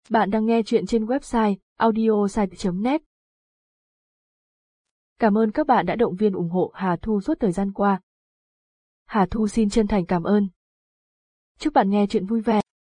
Bạn đang nghe chuyện trên website audiosite.net. Cảm ơn các bạn đã động viên ủng hộ Hà Thu suốt thời gian qua. Hà Thu xin chân thành cảm ơn. Chúc bạn nghe chuyện vui vẻ.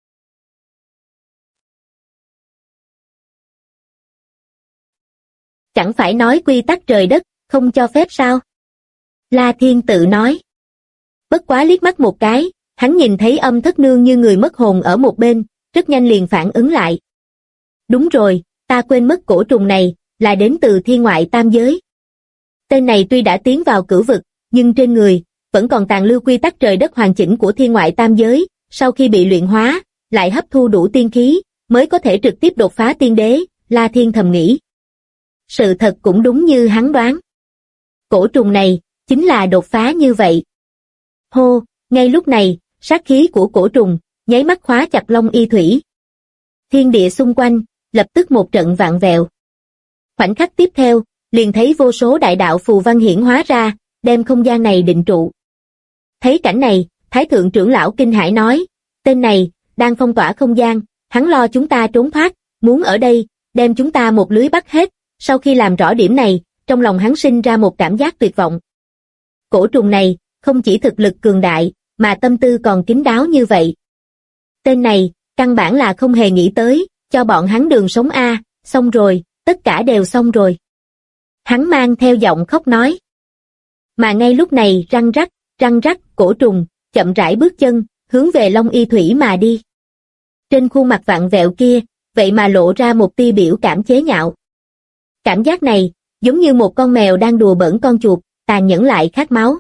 Chẳng phải nói quy tắc trời đất, không cho phép sao? La Thiên tự nói. Bất quá liếc mắt một cái, hắn nhìn thấy Âm Thất Nương như người mất hồn ở một bên, rất nhanh liền phản ứng lại. Đúng rồi, ta quên mất cổ trùng này, là đến từ thiên ngoại tam giới. Tên này tuy đã tiến vào cửu vực, nhưng trên người, vẫn còn tàn lưu quy tắc trời đất hoàn chỉnh của thiên ngoại tam giới, sau khi bị luyện hóa, lại hấp thu đủ tiên khí, mới có thể trực tiếp đột phá tiên đế, La Thiên thầm nghĩ. Sự thật cũng đúng như hắn đoán. Cổ trùng này, chính là đột phá như vậy. Hô, ngay lúc này, sát khí của cổ trùng, nháy mắt khóa chặt Long Y Thủy. Thiên địa xung quanh, lập tức một trận vạn vẹo. Khoảnh khắc tiếp theo, liền thấy vô số đại đạo phù văn hiển hóa ra, đem không gian này định trụ. Thấy cảnh này, Thái Thượng trưởng lão kinh hãi nói, tên này, đang phong tỏa không gian, hắn lo chúng ta trốn thoát, muốn ở đây, đem chúng ta một lưới bắt hết. Sau khi làm rõ điểm này, trong lòng hắn sinh ra một cảm giác tuyệt vọng. Cổ trùng này, không chỉ thực lực cường đại, mà tâm tư còn kín đáo như vậy. Tên này, căn bản là không hề nghĩ tới, cho bọn hắn đường sống a, xong rồi, tất cả đều xong rồi. Hắn mang theo giọng khóc nói. Mà ngay lúc này răng rắc, cổ trùng, chậm rãi bước chân, hướng về Long Y Thủy mà đi. Trên khuôn mặt vặn vẹo kia, vậy mà lộ ra một tia biểu cảm chế nhạo. Cảm giác này, giống như một con mèo đang đùa bỡn con chuột, tàn nhẫn lại khát máu.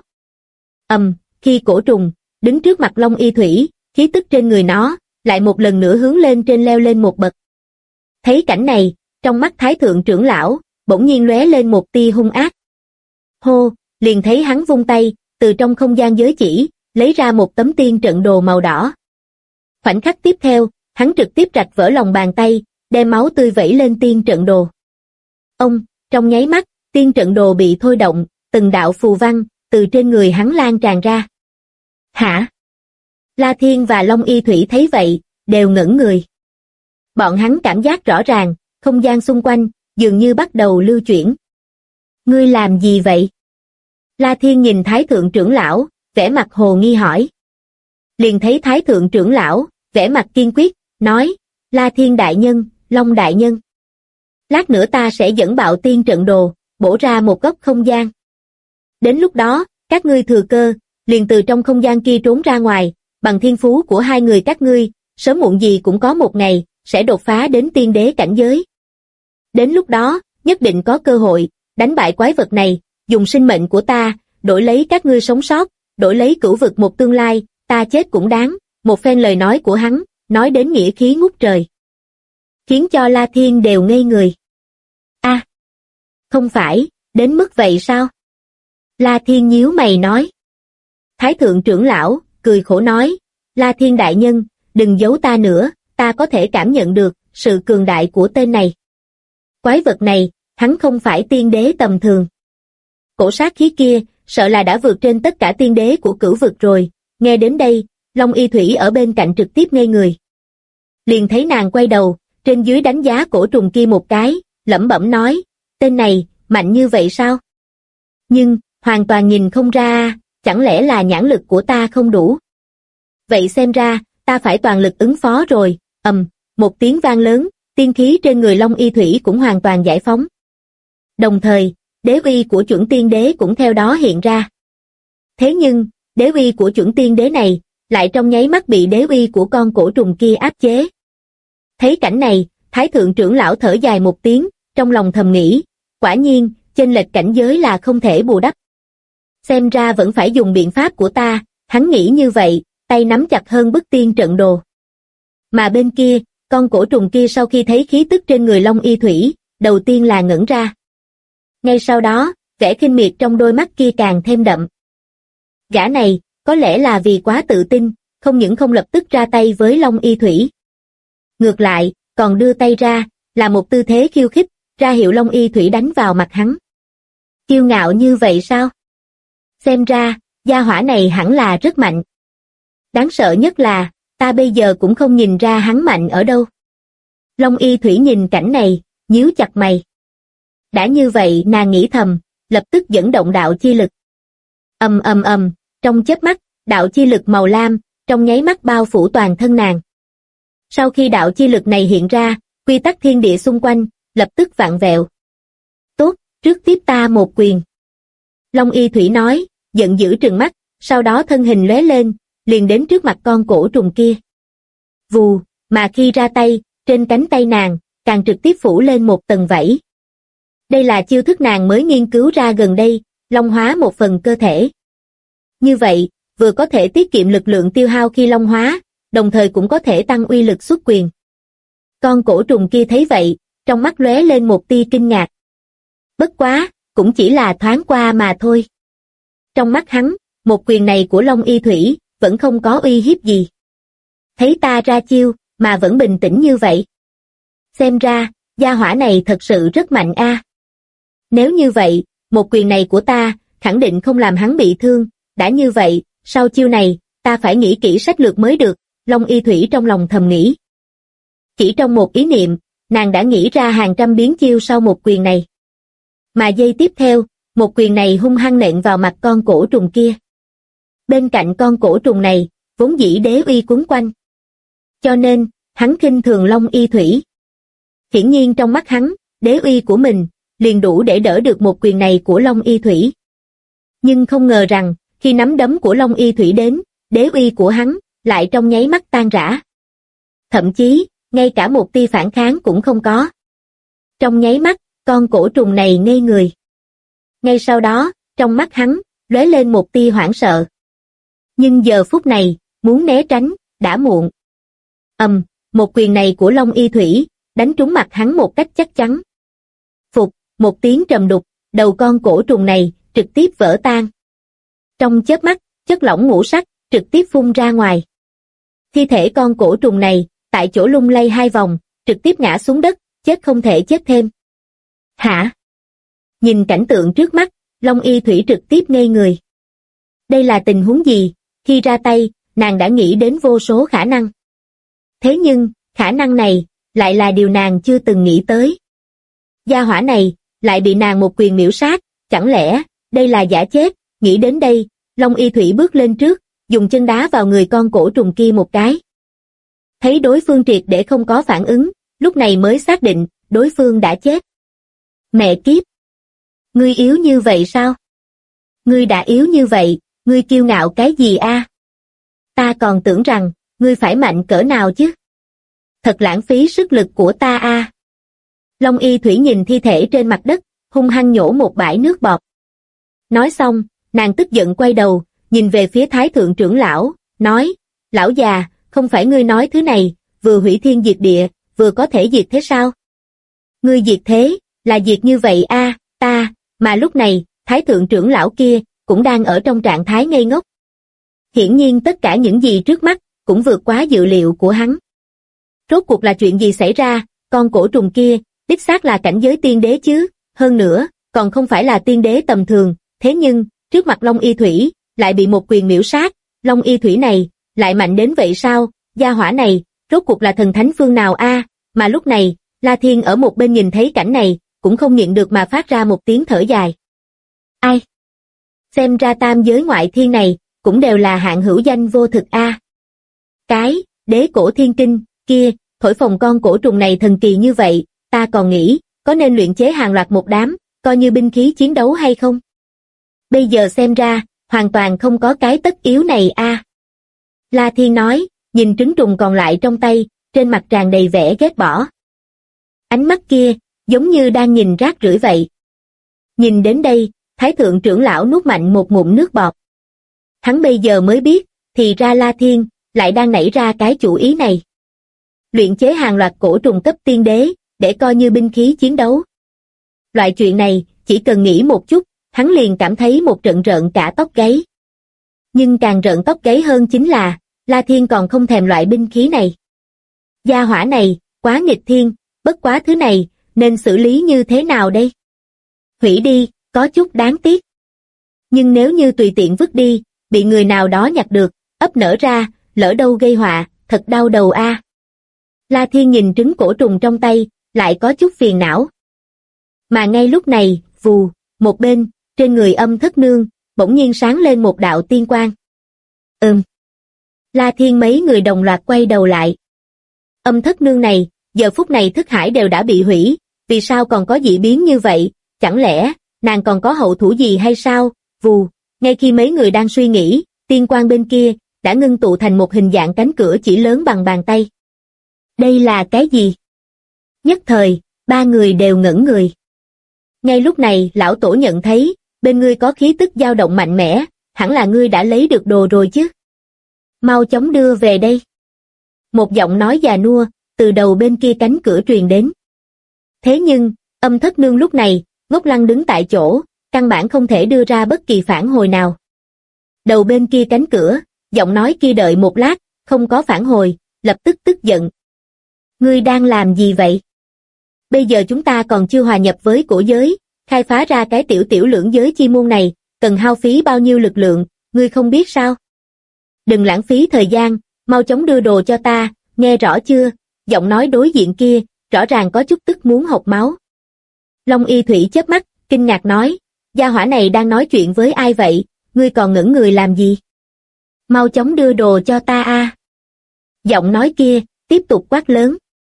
Khi cổ trùng, đứng trước mặt Long Y Thủy, khí tức trên người nó, lại một lần nữa hướng lên trên leo lên một bậc. Thấy cảnh này, trong mắt Thái Thượng trưởng lão, bỗng nhiên lóe lên một tia hung ác. Hô, liền thấy hắn vung tay, từ trong không gian giới chỉ, lấy ra một tấm tiên trận đồ màu đỏ. Khoảnh khắc tiếp theo, hắn trực tiếp rạch vỡ lòng bàn tay, đem máu tươi vẩy lên tiên trận đồ. Trong nháy mắt, tiên trận đồ bị thôi động, từng đạo phù văn, từ trên người hắn lan tràn ra. Hả? La Thiên và Long Y Thủy thấy vậy, đều ngẩn người. Bọn hắn cảm giác rõ ràng, không gian xung quanh, dường như bắt đầu lưu chuyển. Ngươi làm gì vậy? La Thiên nhìn Thái Thượng trưởng lão, vẻ mặt hồ nghi hỏi. Liền thấy Thái Thượng trưởng lão, vẻ mặt kiên quyết, nói, La Thiên đại nhân, Long đại nhân. Lát nữa ta sẽ dẫn bạo tiên trận đồ, bổ ra một góc không gian. Đến lúc đó, các ngươi thừa cơ, liền từ trong không gian kia trốn ra ngoài, bằng thiên phú của hai người các ngươi, sớm muộn gì cũng có một ngày, sẽ đột phá đến tiên đế cảnh giới. Đến lúc đó, nhất định có cơ hội, đánh bại quái vật này, dùng sinh mệnh của ta, đổi lấy các ngươi sống sót, đổi lấy cửu vực một tương lai, ta chết cũng đáng, một phen lời nói của hắn, nói đến nghĩa khí ngút trời. Khiến cho La Thiên đều ngây người. Không phải, đến mức vậy sao? La Thiên nhíu mày nói. Thái Thượng trưởng lão, cười khổ nói, La Thiên đại nhân, đừng giấu ta nữa, ta có thể cảm nhận được sự cường đại của tên này. Quái vật này, hắn không phải tiên đế tầm thường. Cổ sát khí kia, sợ là đã vượt trên tất cả tiên đế của cửu vực rồi. Nghe đến đây, Long Y Thủy ở bên cạnh trực tiếp ngây người. Liền thấy nàng quay đầu, trên dưới đánh giá cổ trùng kia một cái, lẩm bẩm nói, tên này, mạnh như vậy sao? Nhưng, hoàn toàn nhìn không ra, chẳng lẽ là nhãn lực của ta không đủ? Vậy xem ra, ta phải toàn lực ứng phó rồi. Một tiếng vang lớn, tiên khí trên người Long Y Thủy cũng hoàn toàn giải phóng. Đồng thời, đế uy của chuẩn tiên đế cũng theo đó hiện ra. Thế nhưng, đế uy của chuẩn tiên đế này, lại trong nháy mắt bị đế uy của con cổ trùng kia áp chế. Thấy cảnh này, Thái Thượng trưởng lão thở dài một tiếng, trong lòng thầm nghĩ, quả nhiên, chênh lệch cảnh giới là không thể bù đắp. Xem ra vẫn phải dùng biện pháp của ta, hắn nghĩ như vậy, tay nắm chặt hơn bức tiên trận đồ. Mà bên kia, con cổ trùng kia sau khi thấy khí tức trên người Long Y Thủy, đầu tiên là ngẩn ra. Ngay sau đó, vẻ khinh miệt trong đôi mắt kia càng thêm đậm. Gã này, có lẽ là vì quá tự tin, không những không lập tức ra tay với Long Y Thủy. Ngược lại, còn đưa tay ra, là một tư thế khiêu khích, ra hiệu Long Y Thủy đánh vào mặt hắn. Kiêu ngạo như vậy sao? Xem ra, gia hỏa này hẳn là rất mạnh. Đáng sợ nhất là, ta bây giờ cũng không nhìn ra hắn mạnh ở đâu. Long Y Thủy nhìn cảnh này, nhíu chặt mày. Đã như vậy nàng nghĩ thầm, lập tức dẫn động đạo chi lực. Ầm ầm ầm, trong chớp mắt, đạo chi lực màu lam, trong nháy mắt bao phủ toàn thân nàng. Sau khi đạo chi lực này hiện ra, quy tắc thiên địa xung quanh, lập tức vặn vẹo. Tốt, trước tiếp ta một quyền. Long Y Thủy nói, giận dữ trừng mắt, sau đó thân hình lóe lên, liền đến trước mặt con cổ trùng kia. Vù, mà khi ra tay, trên cánh tay nàng, càng trực tiếp phủ lên một tầng vảy. Đây là chiêu thức nàng mới nghiên cứu ra gần đây, long hóa một phần cơ thể. Như vậy, vừa có thể tiết kiệm lực lượng tiêu hao khi long hóa, đồng thời cũng có thể tăng uy lực xuất quyền. Con cổ trùng kia thấy vậy, trong mắt lóe lên một tia kinh ngạc. Bất quá, cũng chỉ là thoáng qua mà thôi. Trong mắt hắn, một quyền này của Long Y Thủy, vẫn không có uy hiếp gì. Thấy ta ra chiêu, mà vẫn bình tĩnh như vậy. Xem ra, gia hỏa này thật sự rất mạnh a. Nếu như vậy, một quyền này của ta, khẳng định không làm hắn bị thương, đã như vậy, sau chiêu này, ta phải nghĩ kỹ sách lược mới được, Long Y Thủy trong lòng thầm nghĩ. Chỉ trong một ý niệm, nàng đã nghĩ ra hàng trăm biến chiêu sau một quyền này. Mà giây tiếp theo, một quyền này hung hăng nện vào mặt con cổ trùng kia. Bên cạnh con cổ trùng này, vốn dĩ đế uy quấn quanh. Cho nên, hắn khinh thường Long Y Thủy. Hiển nhiên trong mắt hắn, đế uy của mình, liền đủ để đỡ được một quyền này của Long Y Thủy. Nhưng không ngờ rằng, khi nắm đấm của Long Y Thủy đến, đế uy của hắn, lại trong nháy mắt tan rã. Thậm chí, ngay cả một tia phản kháng cũng không có. Trong nháy mắt, con cổ trùng này ngây người. Ngay sau đó, trong mắt hắn, lóe lên một tia hoảng sợ. Nhưng giờ phút này, muốn né tránh, đã muộn. Một quyền này của Long Y Thủy, đánh trúng mặt hắn một cách chắc chắn. Phục, một tiếng trầm đục, đầu con cổ trùng này, trực tiếp vỡ tan. Trong chớp mắt, chất lỏng ngũ sắc, trực tiếp phun ra ngoài. Thi thể con cổ trùng này, tại chỗ lung lay hai vòng, trực tiếp ngã xuống đất, chết không thể chết thêm. Hả? Nhìn cảnh tượng trước mắt, Long Y Thủy trực tiếp ngây người. Đây là tình huống gì? Khi ra tay, nàng đã nghĩ đến vô số khả năng. Thế nhưng, khả năng này, lại là điều nàng chưa từng nghĩ tới. Gia hỏa này, lại bị nàng một quyền miểu sát, chẳng lẽ, đây là giả chết? Nghĩ đến đây, Long Y Thủy bước lên trước, dùng chân đá vào người con cổ trùng kia một cái. Thấy đối phương triệt để không có phản ứng, lúc này mới xác định, đối phương đã chết. Mẹ kiếp! Ngươi yếu như vậy sao? Ngươi đã yếu như vậy, ngươi kiêu ngạo cái gì a? Ta còn tưởng rằng, ngươi phải mạnh cỡ nào chứ? Thật lãng phí sức lực của ta a. Long Y Thủy nhìn thi thể trên mặt đất, hung hăng nhổ một bãi nước bọt. Nói xong, nàng tức giận quay đầu, nhìn về phía Thái Thượng trưởng lão, nói, lão già, không phải ngươi nói thứ này, vừa hủy thiên diệt địa, vừa có thể diệt thế sao? Ngươi diệt thế, là diệt như vậy a, ta, mà lúc này, Thái Thượng trưởng lão kia, cũng đang ở trong trạng thái ngây ngốc. Hiển nhiên tất cả những gì trước mắt, cũng vượt quá dự liệu của hắn. Rốt cuộc là chuyện gì xảy ra, con cổ trùng kia, đích xác là cảnh giới tiên đế chứ, hơn nữa, còn không phải là tiên đế tầm thường, thế nhưng, trước mặt Long Y Thủy, lại bị một quyền miểu sát, Long Y Thủy này, lại mạnh đến vậy sao, gia hỏa này, rốt cuộc là thần thánh phương nào a? Mà lúc này, La Thiên ở một bên nhìn thấy cảnh này, cũng không nhịn được mà phát ra một tiếng thở dài. Ai? Xem ra tam giới ngoại thiên này, cũng đều là hạng hữu danh vô thực a. Cái, đế cổ thiên kinh, kia, thổi phồng con cổ trùng này thần kỳ như vậy, ta còn nghĩ, có nên luyện chế hàng loạt một đám, coi như binh khí chiến đấu hay không? Bây giờ xem ra, hoàn toàn không có cái tất yếu này a. La Thiên nói, nhìn trứng trùng còn lại trong tay, trên mặt tràn đầy vẻ ghét bỏ. Ánh mắt kia, giống như đang nhìn rác rưởi vậy. Nhìn đến đây, Thái Thượng trưởng lão nuốt mạnh một ngụm nước bọt. Hắn bây giờ mới biết, thì ra La Thiên, lại đang nảy ra cái chủ ý này. Luyện chế hàng loạt cổ trùng cấp tiên đế, để coi như binh khí chiến đấu. Loại chuyện này, chỉ cần nghĩ một chút, hắn liền cảm thấy một trận rợn cả tóc gáy. Nhưng càng rợn tóc gáy hơn chính là, La Thiên còn không thèm loại binh khí này. Gia hỏa này, quá nghịch thiên, bất quá thứ này, nên xử lý như thế nào đây? Hủy đi, có chút đáng tiếc. Nhưng nếu như tùy tiện vứt đi, bị người nào đó nhặt được, ấp nở ra, lỡ đâu gây họa, thật đau đầu a. La Thiên nhìn trứng cổ trùng trong tay, lại có chút phiền não. Mà ngay lúc này, vù, một bên, trên người Âm Thất Nương, bỗng nhiên sáng lên một đạo tiên quang. La Thiên mấy người đồng loạt quay đầu lại. Âm Thất Nương này, giờ phút này thức hải đều đã bị hủy, vì sao còn có dị biến như vậy, chẳng lẽ, nàng còn có hậu thủ gì hay sao, vù, ngay khi mấy người đang suy nghĩ, tiên quang bên kia, đã ngưng tụ thành một hình dạng cánh cửa chỉ lớn bằng bàn tay. Đây là cái gì? Nhất thời, ba người đều ngẩn người. Ngay lúc này, lão tổ nhận thấy, bên ngươi có khí tức dao động mạnh mẽ, hẳn là ngươi đã lấy được đồ rồi chứ. Mau chóng đưa về đây. Một giọng nói già nua, từ đầu bên kia cánh cửa truyền đến. Thế nhưng, Âm Thất Nương lúc này, ngốc lăng đứng tại chỗ, căn bản không thể đưa ra bất kỳ phản hồi nào. Đầu bên kia cánh cửa, giọng nói kia đợi một lát, không có phản hồi, lập tức tức giận. Ngươi đang làm gì vậy? Bây giờ chúng ta còn chưa hòa nhập với cổ giới, khai phá ra cái tiểu lưỡng giới chi môn này, cần hao phí bao nhiêu lực lượng, ngươi không biết sao? Đừng lãng phí thời gian, mau chóng đưa đồ cho ta, nghe rõ chưa? Giọng nói đối diện kia, rõ ràng có chút tức muốn hộc máu. Long Y Thủy chớp mắt, kinh ngạc nói, gia hỏa này đang nói chuyện với ai vậy, ngươi còn ngẩn người làm gì? Mau chóng đưa đồ cho ta a. Giọng nói kia, tiếp tục quát lớn.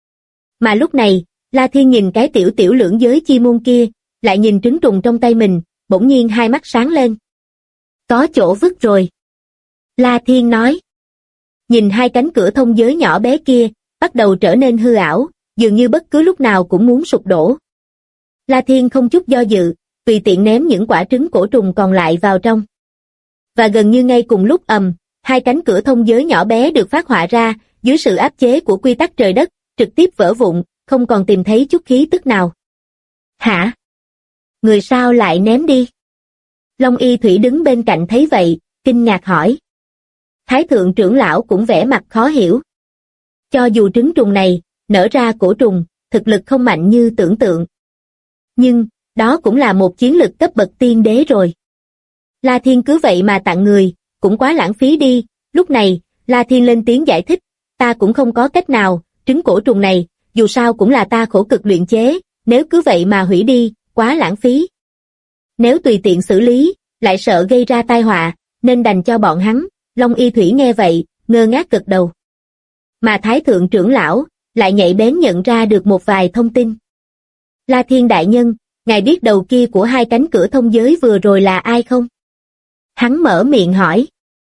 Mà lúc này, La Thiên nhìn cái tiểu lưỡng giới chi môn kia, lại nhìn trứng trùng trong tay mình, bỗng nhiên hai mắt sáng lên. Có chỗ vứt rồi. La Thiên nói. Nhìn hai cánh cửa thông giới nhỏ bé kia, bắt đầu trở nên hư ảo, dường như bất cứ lúc nào cũng muốn sụp đổ. La Thiên không chút do dự, tùy tiện ném những quả trứng cổ trùng còn lại vào trong. Và gần như ngay cùng lúc hai cánh cửa thông giới nhỏ bé được phát họa ra, dưới sự áp chế của quy tắc trời đất, trực tiếp vỡ vụn, không còn tìm thấy chút khí tức nào. Hả? Người sao lại ném đi? Long Y Thủy đứng bên cạnh thấy vậy, kinh ngạc hỏi. Thái thượng trưởng lão cũng vẻ mặt khó hiểu. Cho dù trứng trùng này, nở ra cổ trùng, thực lực không mạnh như tưởng tượng. Nhưng, đó cũng là một chiến lực cấp bậc tiên đế rồi. La Thiên cứ vậy mà tặng người, cũng quá lãng phí đi. Lúc này, La Thiên lên tiếng giải thích, ta cũng không có cách nào, trứng cổ trùng này, dù sao cũng là ta khổ cực luyện chế, nếu cứ vậy mà hủy đi, quá lãng phí. Nếu tùy tiện xử lý, lại sợ gây ra tai họa, nên đành cho bọn hắn. Long Y Thủy nghe vậy, ngơ ngác gật đầu. Mà Thái thượng trưởng lão, lại nhạy bén nhận ra được một vài thông tin. La Thiên đại nhân, ngài biết đầu kia của hai cánh cửa thông giới vừa rồi là ai không? Hắn mở miệng hỏi.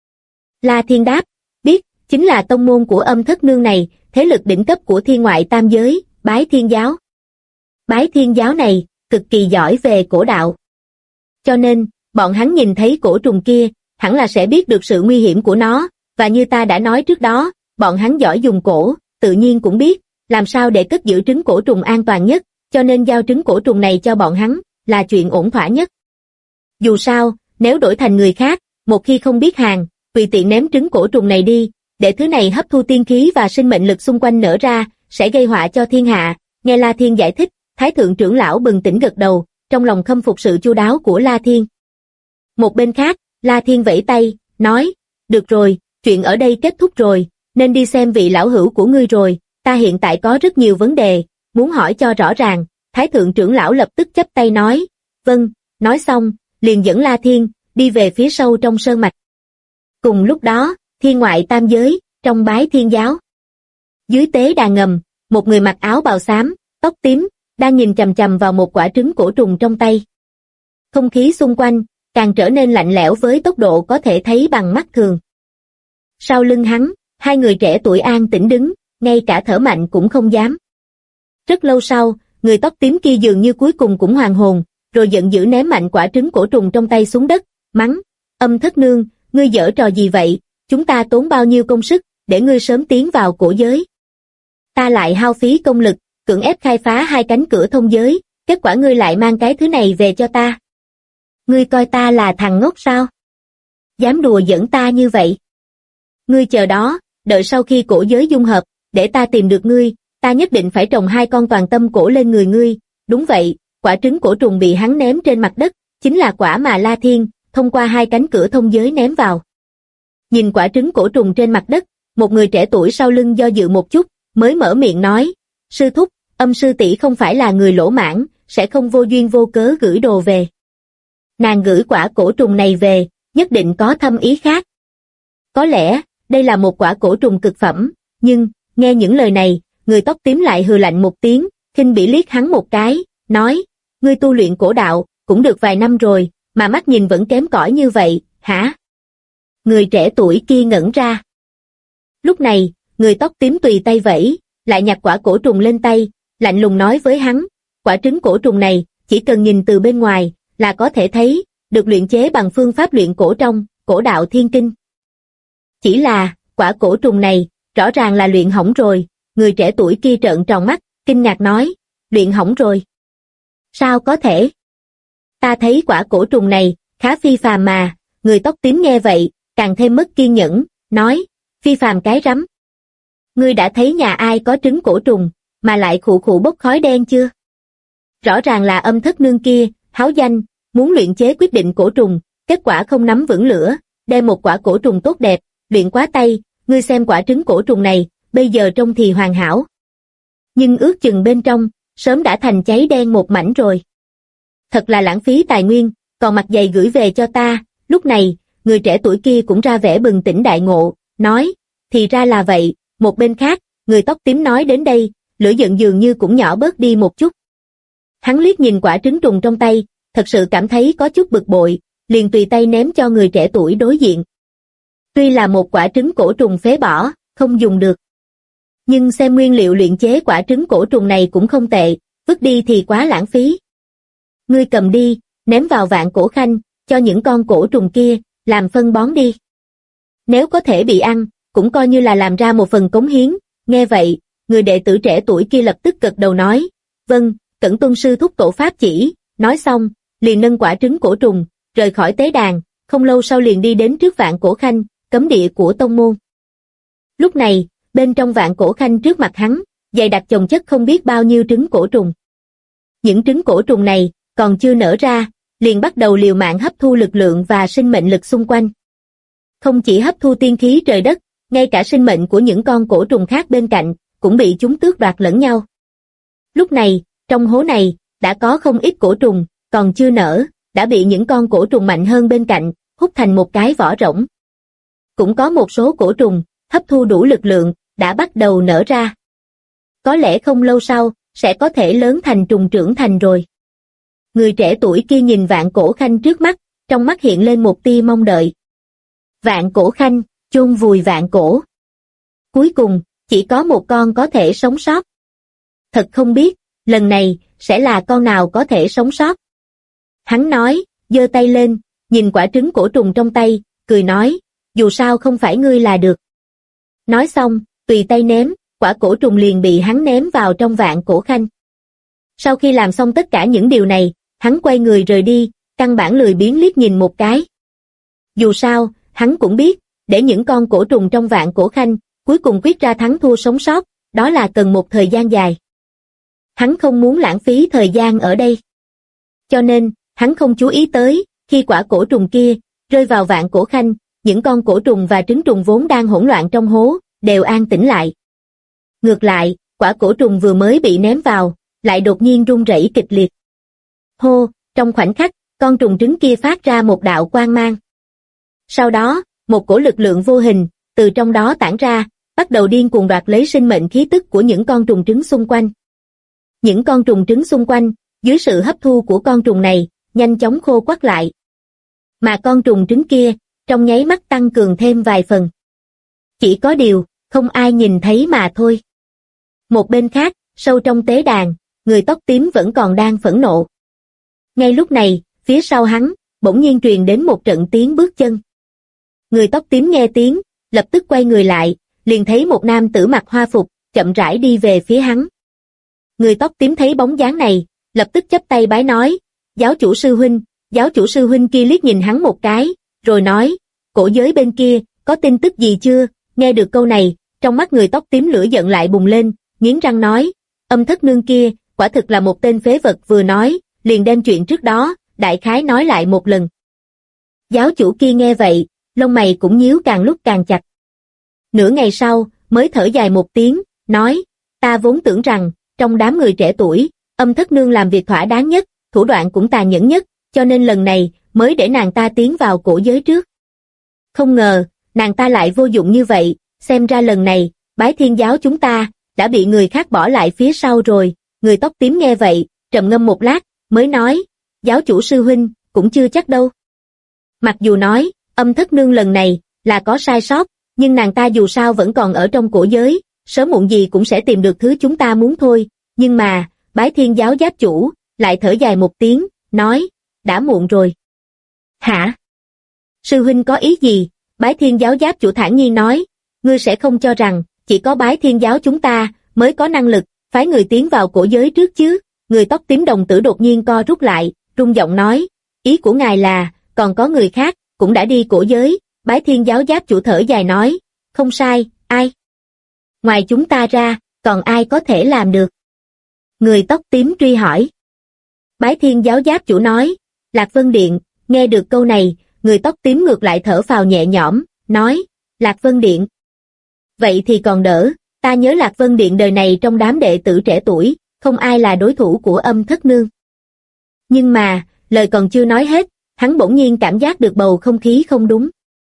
La Thiên đáp, biết, chính là tông môn của Âm Thất Nương này, thế lực đỉnh cấp của thiên ngoại tam giới, Bái Thiên giáo. Bái Thiên giáo này, cực kỳ giỏi về cổ đạo. Cho nên, bọn hắn nhìn thấy cổ trùng kia, hẳn là sẽ biết được sự nguy hiểm của nó, và như ta đã nói trước đó, bọn hắn giỏi dùng cổ, tự nhiên cũng biết, làm sao để cất giữ trứng cổ trùng an toàn nhất, cho nên giao trứng cổ trùng này cho bọn hắn, là chuyện ổn thỏa nhất. Dù sao, nếu đổi thành người khác, một khi không biết hàng, tùy tiện ném trứng cổ trùng này đi, để thứ này hấp thu tiên khí và sinh mệnh lực xung quanh nở ra, sẽ gây họa cho thiên hạ. Nghe La Thiên giải thích, Thái thượng trưởng lão bừng tỉnh gật đầu, trong lòng khâm phục sự chu đáo của La Thiên. Một bên khác, La Thiên vẫy tay, nói, được rồi, chuyện ở đây kết thúc rồi, nên đi xem vị lão hữu của ngươi rồi, ta hiện tại có rất nhiều vấn đề, muốn hỏi cho rõ ràng. Thái thượng trưởng lão lập tức chắp tay nói, vâng, nói xong, liền dẫn La Thiên, đi về phía sâu trong sơn mạch. Cùng lúc đó, thiên ngoại tam giới, trong Bái Thiên giáo. Dưới tế đàn ngầm, một người mặc áo bào xám, tóc tím, đang nhìn chằm chằm vào một quả trứng cổ trùng trong tay. Không khí xung quanh, càng trở nên lạnh lẽo với tốc độ có thể thấy bằng mắt thường. Sau lưng hắn, hai người trẻ tuổi an tĩnh đứng, ngay cả thở mạnh cũng không dám. Rất lâu sau, người tóc tím kia dường như cuối cùng cũng hoàn hồn, rồi giận dữ ném mạnh quả trứng cổ trùng trong tay xuống đất, mắng, Âm Thất Nương, ngươi giở trò gì vậy, chúng ta tốn bao nhiêu công sức, để ngươi sớm tiến vào cổ giới. Ta lại hao phí công lực, cưỡng ép khai phá hai cánh cửa thông giới, kết quả ngươi lại mang cái thứ này về cho ta. Ngươi coi ta là thằng ngốc sao? Dám đùa giỡn ta như vậy? Ngươi chờ đó, đợi sau khi cổ giới dung hợp, để ta tìm được ngươi, ta nhất định phải trồng hai con toàn tâm cổ lên người ngươi. Đúng vậy, quả trứng cổ trùng bị hắn ném trên mặt đất, chính là quả mà La Thiên, thông qua hai cánh cửa thông giới ném vào. Nhìn quả trứng cổ trùng trên mặt đất, một người trẻ tuổi sau lưng do dự một chút, mới mở miệng nói, sư thúc, Âm sư tỷ không phải là người lỗ mãng, sẽ không vô duyên vô cớ gửi đồ về. Nàng gửi quả cổ trùng này về, nhất định có thâm ý khác. Có lẽ, đây là một quả cổ trùng cực phẩm, nhưng, nghe những lời này, người tóc tím lại hừ lạnh một tiếng, khinh bỉ liếc hắn một cái, nói, ngươi tu luyện cổ đạo, cũng được vài năm rồi, mà mắt nhìn vẫn kém cỏi như vậy, hả? Người trẻ tuổi kia ngẩn ra. Lúc này, người tóc tím tùy tay vẫy, lại nhặt quả cổ trùng lên tay, lạnh lùng nói với hắn, quả trứng cổ trùng này, chỉ cần nhìn từ bên ngoài, là có thể thấy, được luyện chế bằng phương pháp luyện cổ trong, cổ đạo thiên kinh. Chỉ là, quả cổ trùng này, rõ ràng là luyện hỏng rồi, người trẻ tuổi kia trợn tròn mắt, kinh ngạc nói, luyện hỏng rồi. Sao có thể? Ta thấy quả cổ trùng này, khá phi phàm mà, người tóc tím nghe vậy, càng thêm mất kiên nhẫn, nói, phi phàm cái rắm. Ngươi đã thấy nhà ai có trứng cổ trùng, mà lại khụ khụ bốc khói đen chưa? Rõ ràng là Âm thất nương kia, háo danh, muốn luyện chế quyết định cổ trùng, kết quả không nắm vững lửa, đem một quả cổ trùng tốt đẹp, luyện quá tay, ngươi xem quả trứng cổ trùng này, bây giờ trông thì hoàn hảo. Nhưng ước chừng bên trong, sớm đã thành cháy đen một mảnh rồi. Thật là lãng phí tài nguyên, còn mặt dày gửi về cho ta, lúc này, người trẻ tuổi kia cũng ra vẻ bừng tỉnh đại ngộ, nói, thì ra là vậy, một bên khác, người tóc tím nói đến đây, lửa giận dường như cũng nhỏ bớt đi một chút. Hắn liếc nhìn quả trứng trùng trong tay, thật sự cảm thấy có chút bực bội, liền tùy tay ném cho người trẻ tuổi đối diện. Tuy là một quả trứng cổ trùng phế bỏ, không dùng được. Nhưng xem nguyên liệu luyện chế quả trứng cổ trùng này cũng không tệ, vứt đi thì quá lãng phí. Ngươi cầm đi, ném vào vạn cổ khanh, cho những con cổ trùng kia, làm phân bón đi. Nếu có thể bị ăn, cũng coi như là làm ra một phần cống hiến, nghe vậy, người đệ tử trẻ tuổi kia lập tức gật đầu nói, vâng, cẩn tuân sư thúc tổ pháp chỉ, nói xong, liền nâng quả trứng cổ trùng, rời khỏi tế đàn, không lâu sau liền đi đến trước vạn cổ khanh, cấm địa của tông môn. Lúc này, bên trong vạn cổ khanh trước mặt hắn, dày đặc chồng chất không biết bao nhiêu trứng cổ trùng. Những trứng cổ trùng này, còn chưa nở ra, liền bắt đầu liều mạng hấp thu lực lượng và sinh mệnh lực xung quanh. Không chỉ hấp thu tiên khí trời đất, ngay cả sinh mệnh của những con cổ trùng khác bên cạnh, cũng bị chúng tước đoạt lẫn nhau. Lúc này, trong hố này, đã có không ít cổ trùng, còn chưa nở, đã bị những con cổ trùng mạnh hơn bên cạnh, hút thành một cái vỏ rỗng. Cũng có một số cổ trùng, hấp thu đủ lực lượng, đã bắt đầu nở ra. Có lẽ không lâu sau, sẽ có thể lớn thành trùng trưởng thành rồi. Người trẻ tuổi kia nhìn vạn cổ khanh trước mắt, trong mắt hiện lên một tia mong đợi. Vạn cổ khanh, chôn vùi vạn cổ. Cuối cùng, chỉ có một con có thể sống sót. Thật không biết, lần này, sẽ là con nào có thể sống sót. Hắn nói, giơ tay lên, nhìn quả trứng cổ trùng trong tay, cười nói, dù sao không phải ngươi là được. Nói xong, tùy tay ném, quả cổ trùng liền bị hắn ném vào trong vạn cổ khanh. Sau khi làm xong tất cả những điều này, hắn quay người rời đi, căn bản lười biếng liếc nhìn một cái. Dù sao, hắn cũng biết, để những con cổ trùng trong vạn cổ khanh, cuối cùng quyết ra thắng thua sống sót, đó là cần một thời gian dài. Hắn không muốn lãng phí thời gian ở đây. Cho nên, hắn không chú ý tới, khi quả cổ trùng kia, rơi vào vạn cổ khanh, những con cổ trùng và trứng trùng vốn đang hỗn loạn trong hố, đều an tĩnh lại. Ngược lại, quả cổ trùng vừa mới bị ném vào, lại đột nhiên rung rẩy kịch liệt. Hô, trong khoảnh khắc, con trùng trứng kia phát ra một đạo quang mang. Sau đó, một cổ lực lượng vô hình, từ trong đó tản ra, bắt đầu điên cuồng đoạt lấy sinh mệnh khí tức của những con trùng trứng xung quanh. Những con trùng trứng xung quanh, dưới sự hấp thu của con trùng này, nhanh chóng khô quắt lại. Mà con trùng trứng kia, trong nháy mắt tăng cường thêm vài phần. Chỉ có điều, không ai nhìn thấy mà thôi. Một bên khác, sâu trong tế đàn, người tóc tím vẫn còn đang phẫn nộ. Ngay lúc này, phía sau hắn, bỗng nhiên truyền đến một trận tiếng bước chân. Người tóc tím nghe tiếng, lập tức quay người lại, liền thấy một nam tử mặc hoa phục, chậm rãi đi về phía hắn. Người tóc tím thấy bóng dáng này, lập tức chắp tay bái nói, giáo chủ sư huynh kia liếc nhìn hắn một cái, rồi nói, cổ giới bên kia, có tin tức gì chưa? Nghe được câu này, trong mắt người tóc tím lửa giận lại bùng lên, nghiến răng nói, Âm thất nương kia, quả thực là một tên phế vật. Vừa nói, liền đem chuyện trước đó, đại khái nói lại một lần. Giáo chủ kia nghe vậy, lông mày cũng nhíu càng lúc càng chặt. Nửa ngày sau, mới thở dài một tiếng, nói, ta vốn tưởng rằng, trong đám người trẻ tuổi, Âm Thất Nương làm việc thỏa đáng nhất, thủ đoạn cũng tàn nhẫn nhất, cho nên lần này, mới để nàng ta tiến vào cổ giới trước. Không ngờ, nàng ta lại vô dụng như vậy, xem ra lần này, Bái Thiên giáo chúng ta, đã bị người khác bỏ lại phía sau rồi. Người tóc tím nghe vậy, trầm ngâm một lát, mới nói, giáo chủ sư huynh, cũng chưa chắc đâu. Mặc dù nói, Âm Thất Nương lần này, là có sai sót, nhưng nàng ta dù sao vẫn còn ở trong cổ giới, sớm muộn gì cũng sẽ tìm được thứ chúng ta muốn thôi. Nhưng mà, Bái Thiên giáo giáp chủ, lại thở dài một tiếng, nói, đã muộn rồi. Hả? Sư huynh có ý gì? Bái Thiên giáo giáp chủ thản nhiên nói, ngươi sẽ không cho rằng, chỉ có Bái Thiên giáo chúng ta, mới có năng lực, phái người tiến vào cổ giới trước chứ. Người tóc tím đồng tử đột nhiên co rút lại, rung giọng nói, ý của ngài là, còn có người khác, cũng đã đi cổ giới. Bái Thiên giáo giáp chủ thở dài nói, không sai, ai? Ngoài chúng ta ra, còn ai có thể làm được? Người tóc tím truy hỏi. Bái Thiên giáo giáp chủ nói, Lạc Vân Điện. Nghe được câu này, người tóc tím ngược lại thở phào nhẹ nhõm, nói, Lạc Vân Điện. Vậy thì còn đỡ, ta nhớ Lạc Vân Điện đời này trong đám đệ tử trẻ tuổi, không ai là đối thủ của Âm Thất Nương. Nhưng mà, lời còn chưa nói hết, hắn bỗng nhiên cảm giác được bầu không khí không đúng.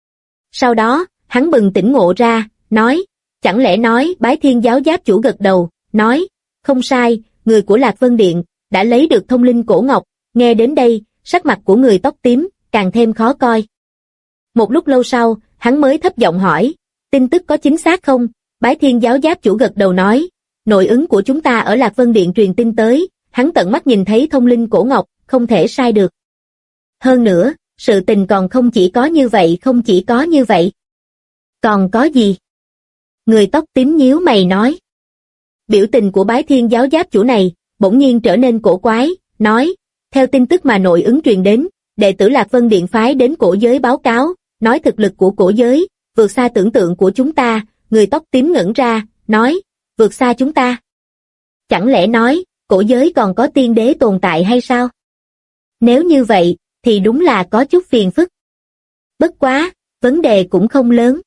Sau đó, hắn bừng tỉnh ngộ ra, nói, chẳng lẽ nói Bái Thiên giáo giáp chủ gật đầu, nói, không sai, người của Lạc Vân Điện, đã lấy được thông linh cổ ngọc. Nghe đến đây, sắc mặt của người tóc tím, càng thêm khó coi. Một lúc lâu sau, hắn mới thấp giọng hỏi, tin tức có chính xác không? Bái Thiên giáo giáp chủ gật đầu nói, nội ứng của chúng ta ở Lạc Vân Điện truyền tin tới, hắn tận mắt nhìn thấy thông linh cổ ngọc, không thể sai được. Hơn nữa, sự tình còn không chỉ có như vậy, không chỉ có như vậy. Còn có gì? Người tóc tím nhíu mày nói. Biểu tình của Bái Thiên giáo giáp chủ này, bỗng nhiên trở nên cổ quái, nói, theo tin tức mà nội ứng truyền đến, đệ tử Lạc Vân Điện phái đến cổ giới báo cáo, nói thực lực của cổ giới, vượt xa tưởng tượng của chúng ta. Người tóc tím ngẩn ra, nói, vượt xa chúng ta. Chẳng lẽ nói, cổ giới còn có tiên đế tồn tại hay sao? Nếu như vậy, thì đúng là có chút phiền phức. Bất quá, vấn đề cũng không lớn.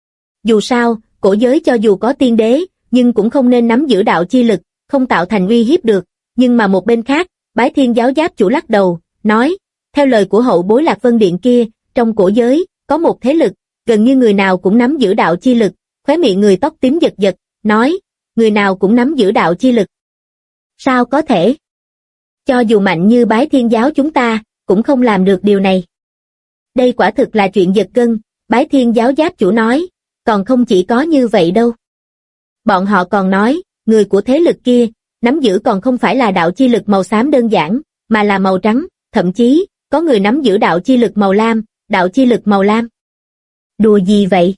Dù sao, cổ giới cho dù có tiên đế, nhưng cũng không nên nắm giữ đạo chi lực, không tạo thành uy hiếp được. Nhưng mà một bên khác, Bái Thiên giáo giáp chủ lắc đầu, nói, theo lời của hậu bối Lạc Vân Điện kia, trong cổ giới, có một thế lực, gần như người nào cũng nắm giữ đạo chi lực. Khóe miệng người tóc tím giật giật, nói, người nào cũng nắm giữ đạo chi lực. Sao có thể? Cho dù mạnh như Bái Thiên giáo chúng ta, cũng không làm được điều này. Đây quả thực là chuyện giật gân. Bái Thiên giáo giáp chủ nói, còn không chỉ có như vậy đâu. Bọn họ còn nói, người của thế lực kia, nắm giữ còn không phải là đạo chi lực màu xám đơn giản, mà là màu trắng, thậm chí, có người nắm giữ đạo chi lực màu lam, đạo chi lực màu lam. Đùa gì vậy?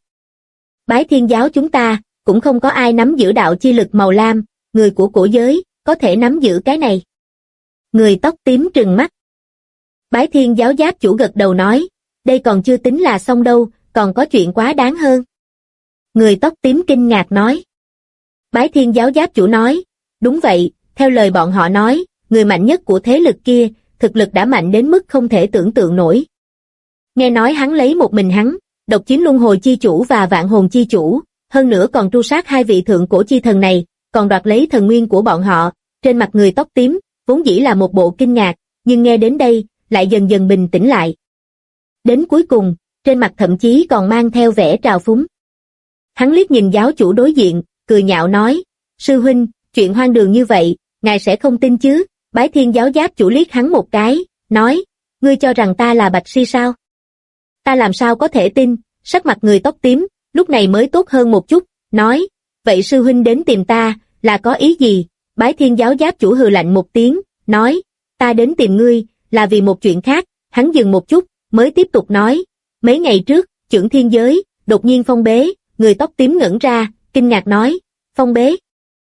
Bái Thiên giáo chúng ta, cũng không có ai nắm giữ đạo chi lực màu lam, người của cổ giới, có thể nắm giữ cái này. Người tóc tím trừng mắt. Bái Thiên giáo giáp chủ gật đầu nói, đây còn chưa tính là xong đâu, còn có chuyện quá đáng hơn. Người tóc tím kinh ngạc nói. Bái Thiên giáo giáp chủ nói, đúng vậy, theo lời bọn họ nói, người mạnh nhất của thế lực kia, thực lực đã mạnh đến mức không thể tưởng tượng nổi. Nghe nói hắn lấy một mình hắn, độc chiếm luân hồi chi chủ và vạn hồn chi chủ, hơn nữa còn tru sát hai vị thượng cổ chi thần này, còn đoạt lấy thần nguyên của bọn họ. Trên mặt người tóc tím, vốn dĩ là một bộ kinh ngạc, nhưng nghe đến đây, lại dần dần bình tĩnh lại. Đến cuối cùng, trên mặt thậm chí còn mang theo vẻ trào phúng. Hắn liếc nhìn giáo chủ đối diện, cười nhạo nói, sư huynh, chuyện hoang đường như vậy, ngài sẽ không tin chứ? Bái Thiên giáo giáp chủ liếc hắn một cái, nói, ngươi cho rằng ta là bạch si sao? Ta làm sao có thể tin? Sắc mặt người tóc tím, lúc này mới tốt hơn một chút, nói, vậy sư huynh đến tìm ta, là có ý gì? Bái Thiên giáo giáp chủ hừ lạnh một tiếng, nói, ta đến tìm ngươi, là vì một chuyện khác. Hắn dừng một chút, mới tiếp tục nói, mấy ngày trước, Chưởng Thiên giới, đột nhiên phong bế. Người tóc tím ngẩn ra, kinh ngạc nói, phong bế?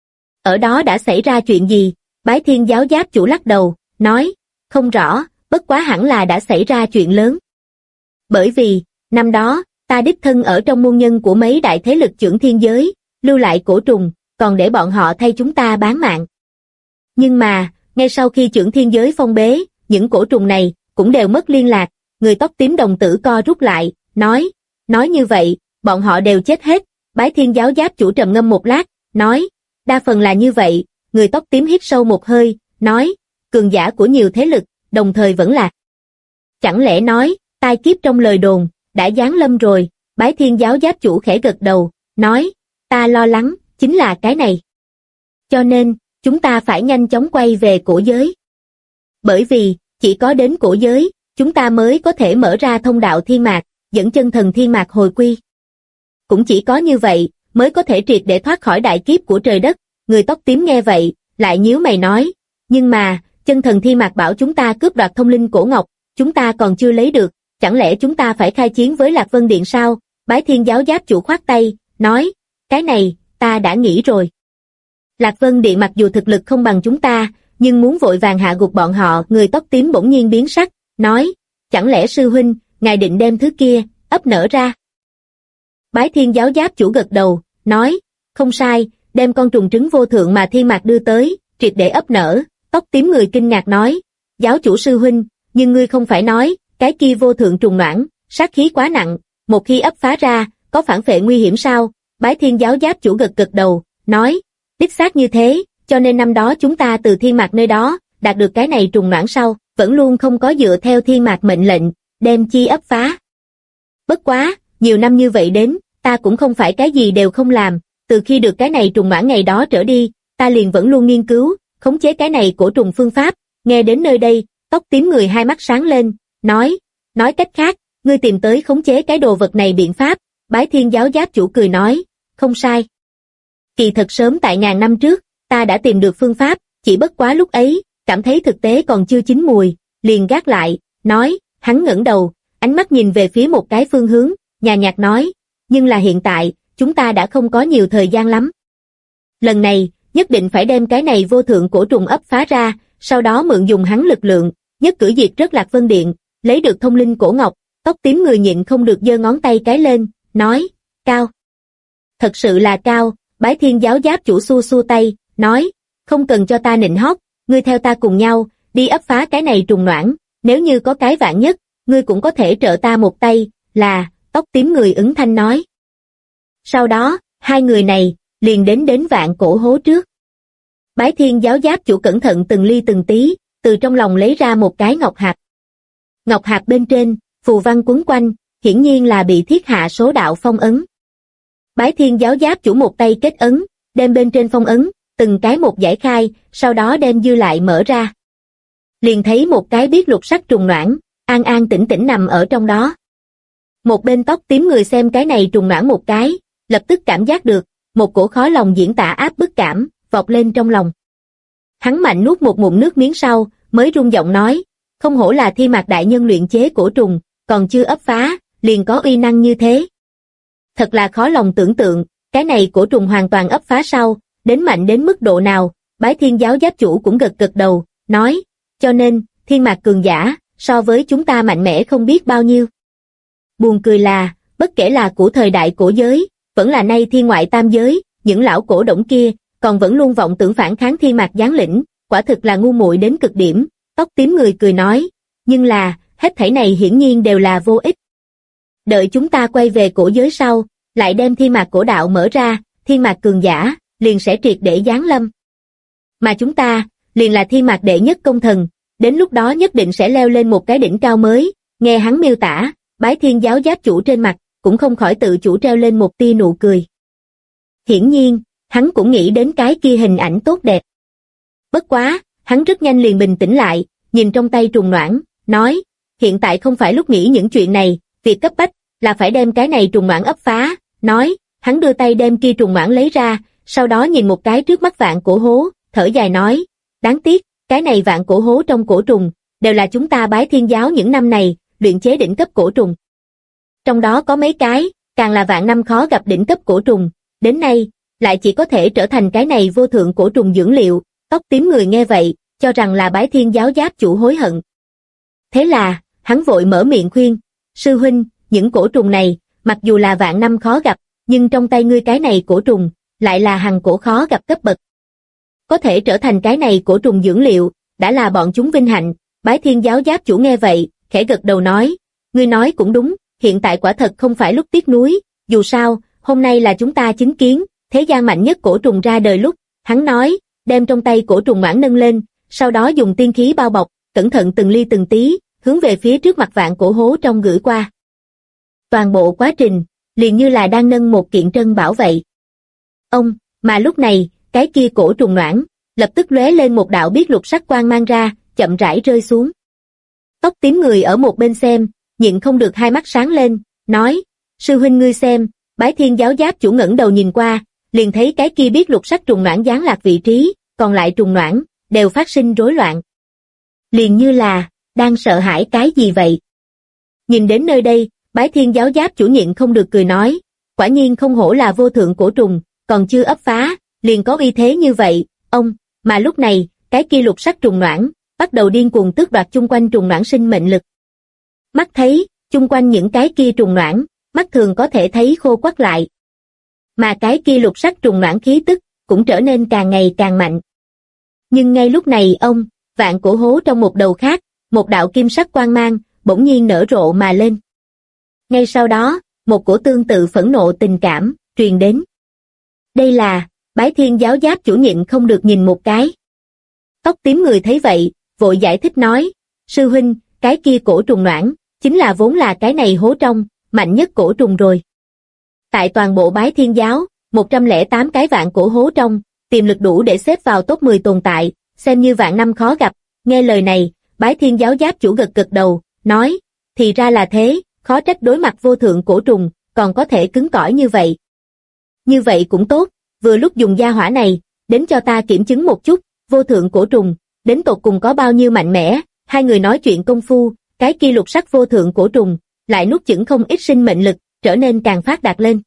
Ở đó đã xảy ra chuyện gì? Bái Thiên giáo giáp chủ lắc đầu, nói, không rõ, bất quá hẳn là đã xảy ra chuyện lớn. Bởi vì, năm đó, ta đích thân ở trong môn nhân của mấy đại thế lực Chưởng Thiên giới, lưu lại cổ trùng, còn để bọn họ thay chúng ta bán mạng. Nhưng mà, ngay sau khi Chưởng Thiên giới phong bế, những cổ trùng này cũng đều mất liên lạc. Người tóc tím đồng tử co rút lại, nói như vậy, bọn họ đều chết hết. Bái Thiên giáo giáp chủ trầm ngâm một lát, nói, đa phần là như vậy. Người tóc tím hít sâu một hơi, nói, cường giả của nhiều thế lực, đồng thời vẫn là. Chẳng lẽ nói, tai kiếp trong lời đồn, đã giáng lâm rồi? Bái Thiên giáo giáp chủ khẽ gật đầu, nói, ta lo lắng, chính là cái này. Cho nên, chúng ta phải nhanh chóng quay về cổ giới. Bởi vì, chỉ có đến cổ giới, chúng ta mới có thể mở ra thông đạo thiên mạc, dẫn chân thần thiên mạc hồi quy. Cũng chỉ có như vậy, mới có thể triệt để thoát khỏi đại kiếp của trời đất. Người tóc tím nghe vậy, lại nhíu mày nói, nhưng mà, chân thần thiên mạc bảo chúng ta cướp đoạt thông linh cổ ngọc, chúng ta còn chưa lấy được, chẳng lẽ chúng ta phải khai chiến với Lạc Vân Điện sao? Bái Thiên giáo giáp chủ khoát tay, nói, cái này, ta đã nghĩ rồi. Lạc Vân Điện mặc dù thực lực không bằng chúng ta, nhưng muốn vội vàng hạ gục bọn họ. Người tóc tím bỗng nhiên biến sắc, nói, chẳng lẽ sư huynh, ngài định đem thứ kia, ấp nở ra? Bái Thiên giáo giáp chủ gật đầu, nói, không sai, đem con trùng trứng vô thượng mà thiên mạc đưa tới, triệt để ấp nở. Tóc tím người kinh ngạc nói, giáo chủ sư huynh, nhưng ngươi không phải nói, cái kia vô thượng trùng noãn, sát khí quá nặng, một khi ấp phá ra, có phản phệ nguy hiểm sao? Bái Thiên giáo giáp chủ gật gật đầu, nói, đích xác như thế, cho nên năm đó chúng ta từ thiên mạc nơi đó, đạt được cái này trùng noãn sau, vẫn luôn không có dựa theo thiên mạc mệnh lệnh, đem chi ấp phá. Bất quá, nhiều năm như vậy đến, ta cũng không phải cái gì đều không làm, từ khi được cái này trùng noãn ngày đó trở đi, ta liền vẫn luôn nghiên cứu, khống chế cái này cổ trùng phương pháp. Nghe đến nơi đây, tóc tím người hai mắt sáng lên, nói cách khác, ngươi tìm tới khống chế cái đồ vật này biện pháp. Bái Thiên giáo giáp chủ cười nói, không sai. Kỳ thật sớm tại ngàn năm trước, ta đã tìm được phương pháp, chỉ bất quá lúc ấy, cảm thấy thực tế còn chưa chín mùi, liền gác lại, nói, hắn ngẩng đầu, ánh mắt nhìn về phía một cái phương hướng, nhàn nhạt nói, nhưng là hiện tại, chúng ta đã không có nhiều thời gian lắm. Lần này, nhất định phải đem cái này vô thượng cổ trùng ấp phá ra, sau đó mượn dùng hắn lực lượng, nhất cử diệt rất Lạc Vân Điện, lấy được thông linh cổ ngọc. Tóc tím người nhịn không được giơ ngón tay cái lên, nói, cao. Thật sự là cao. Bái Thiên giáo giáp chủ xua xua tay, nói, không cần cho ta nịnh hót, ngươi theo ta cùng nhau, đi ấp phá cái này trùng noãn, nếu như có cái vạn nhất, ngươi cũng có thể trợ ta một tay, là, tóc tím người ứng thanh nói. Sau đó, hai người này, liền đến vạn cổ hố trước. Bái Thiên giáo giáp chủ cẩn thận từng ly từng tí, từ trong lòng lấy ra một cái ngọc hạt. Ngọc hạt bên trên, phù văn quấn quanh, hiển nhiên là bị thiết hạ số đạo phong ấn. Bái Thiên giáo giáp chủ một tay kết ấn, đem bên trên phong ấn, từng cái một giải khai, sau đó đem dư lại mở ra. Liền thấy một cái biết lục sắc trùng noãn, an an tĩnh tĩnh nằm ở trong đó. Một bên tóc tím người xem cái này trùng noãn một cái, lập tức cảm giác được, một cổ khó lòng diễn tả áp bức cảm, vọt lên trong lòng. Hắn mạnh nuốt một ngụm nước miếng sau, mới rung giọng nói, không hổ là Thiên Mạc đại nhân luyện chế cổ trùng, còn chưa ấp phá, liền có uy năng như thế. Thật là khó lòng tưởng tượng, cái này cổ trùng hoàn toàn ấp phá sau, đến mạnh đến mức độ nào. Bái Thiên giáo giáp chủ cũng gật gật đầu, nói, cho nên, Thiên Mạc cường giả, so với chúng ta mạnh mẽ không biết bao nhiêu. Buồn cười là, bất kể là của thời đại cổ giới, vẫn là nay thiên ngoại tam giới, những lão cổ đổng kia, còn vẫn luôn vọng tưởng phản kháng Thiên Mạc giáng lĩnh, quả thực là ngu muội đến cực điểm. Tóc tím người cười nói, nhưng là, hết thảy này hiển nhiên đều là vô ích. Đợi chúng ta quay về cổ giới sau, lại đem Thiên Mạc cổ đạo mở ra, Thiên Mạc cường giả, liền sẽ triệt để giáng lâm. Mà chúng ta, liền là Thiên Mạc đệ nhất công thần, đến lúc đó nhất định sẽ leo lên một cái đỉnh cao mới. Nghe hắn miêu tả, Bái Thiên giáo giáp chủ trên mặt, cũng không khỏi tự chủ treo lên một tia nụ cười. Hiển nhiên, hắn cũng nghĩ đến cái kia hình ảnh tốt đẹp. Bất quá, hắn rất nhanh liền bình tĩnh lại, nhìn trong tay trùng noãn, nói, hiện tại không phải lúc nghĩ những chuyện này, việc cấp bách, là phải đem cái này trùng noãn ấp phá. Nói, hắn đưa tay đem kia trùng noãn lấy ra, sau đó nhìn một cái trước mắt vạn cổ hố, thở dài nói, đáng tiếc, cái này vạn cổ hố trong cổ trùng, đều là chúng ta Bái Thiên giáo những năm này, luyện chế đỉnh cấp cổ trùng. Trong đó có mấy cái, càng là vạn năm khó gặp đỉnh cấp cổ trùng, đến nay, lại chỉ có thể trở thành cái này vô thượng cổ trùng dưỡng liệu. Tóc tím người nghe vậy, cho rằng là Bái Thiên giáo giáp chủ hối hận. Thế là, hắn vội mở miệng khuyên, sư huynh, những cổ trùng này, mặc dù là vạn năm khó gặp, nhưng trong tay ngươi cái này cổ trùng, lại là hằng cổ khó gặp cấp bậc. Có thể trở thành cái này cổ trùng dưỡng liệu, đã là bọn chúng vinh hạnh. Bái Thiên giáo giáp chủ nghe vậy, khẽ gật đầu nói, ngươi nói cũng đúng, hiện tại quả thật không phải lúc tiếc nuối, dù sao, hôm nay là chúng ta chứng kiến, thế gian mạnh nhất cổ trùng ra đời lúc, Hắn nói, đem trong tay cổ trùng noãn nâng lên, sau đó dùng tiên khí bao bọc, cẩn thận từng ly từng tí, hướng về phía trước mặt vạn cổ hố trong gửi qua. Toàn bộ quá trình, liền như là đang nâng một kiện trân bảo vậy. Mà lúc này, cái kia cổ trùng noãn, lập tức lóe lên một đạo biết lục sắc quang mang ra, chậm rãi rơi xuống. Tóc tím người ở một bên xem, nhịn không được hai mắt sáng lên, nói, sư huynh ngươi xem, Bái Thiên giáo giáp chủ ngẩng đầu nhìn qua, liền thấy cái kia biết lục sắc trùng noãn giáng lạc vị trí, còn lại trùng noãn, đều phát sinh rối loạn. Liền như là, đang sợ hãi cái gì vậy? Nhìn đến nơi đây, Bái Thiên giáo giáp chủ nhịn không được cười nói, quả nhiên không hổ là vô thượng cổ trùng, còn chưa ấp phá, liền có uy thế như vậy, mà lúc này, cái kia lục sắc trùng noãn, bắt đầu điên cuồng tước đoạt chung quanh trùng noãn sinh mệnh lực. Mắt thấy, chung quanh những cái kia trùng noãn, mắt thường có thể thấy khô quắt lại. Mà cái kia lục sắc trùng noãn khí tức, cũng trở nên càng ngày càng mạnh. Nhưng ngay lúc này vạn cổ hố trong một đầu khác, một đạo kim sắc quang mang, bỗng nhiên nở rộ mà lên. Ngay sau đó, một cổ tương tự phẫn nộ tình cảm, truyền đến. Đây là, Bái Thiên giáo giáp chủ nhịn không được nhìn một cái. Tóc tím người thấy vậy, vội giải thích nói, sư huynh, cái kia cổ trùng noãn, chính là vốn là cái này hố trong, mạnh nhất cổ trùng rồi. Tại toàn bộ Bái Thiên giáo, 108 cái vạn cổ hố trong, tiềm lực đủ để xếp vào top 10 tồn tại, xem như vạn năm khó gặp. Nghe lời này, Bái Thiên giáo giáp chủ gật gật đầu, nói, thì ra là thế, khó trách đối mặt vô thượng cổ trùng, còn có thể cứng cỏi như vậy. Như vậy cũng tốt, vừa lúc dùng gia hỏa này, đến cho ta kiểm chứng một chút, vô thượng cổ trùng, đến tột cùng có bao nhiêu mạnh mẽ. Hai người nói chuyện công phu, cái kia lục sắc vô thượng cổ trùng, lại nuốt chửng không ít sinh mệnh lực, trở nên càng phát đạt lên.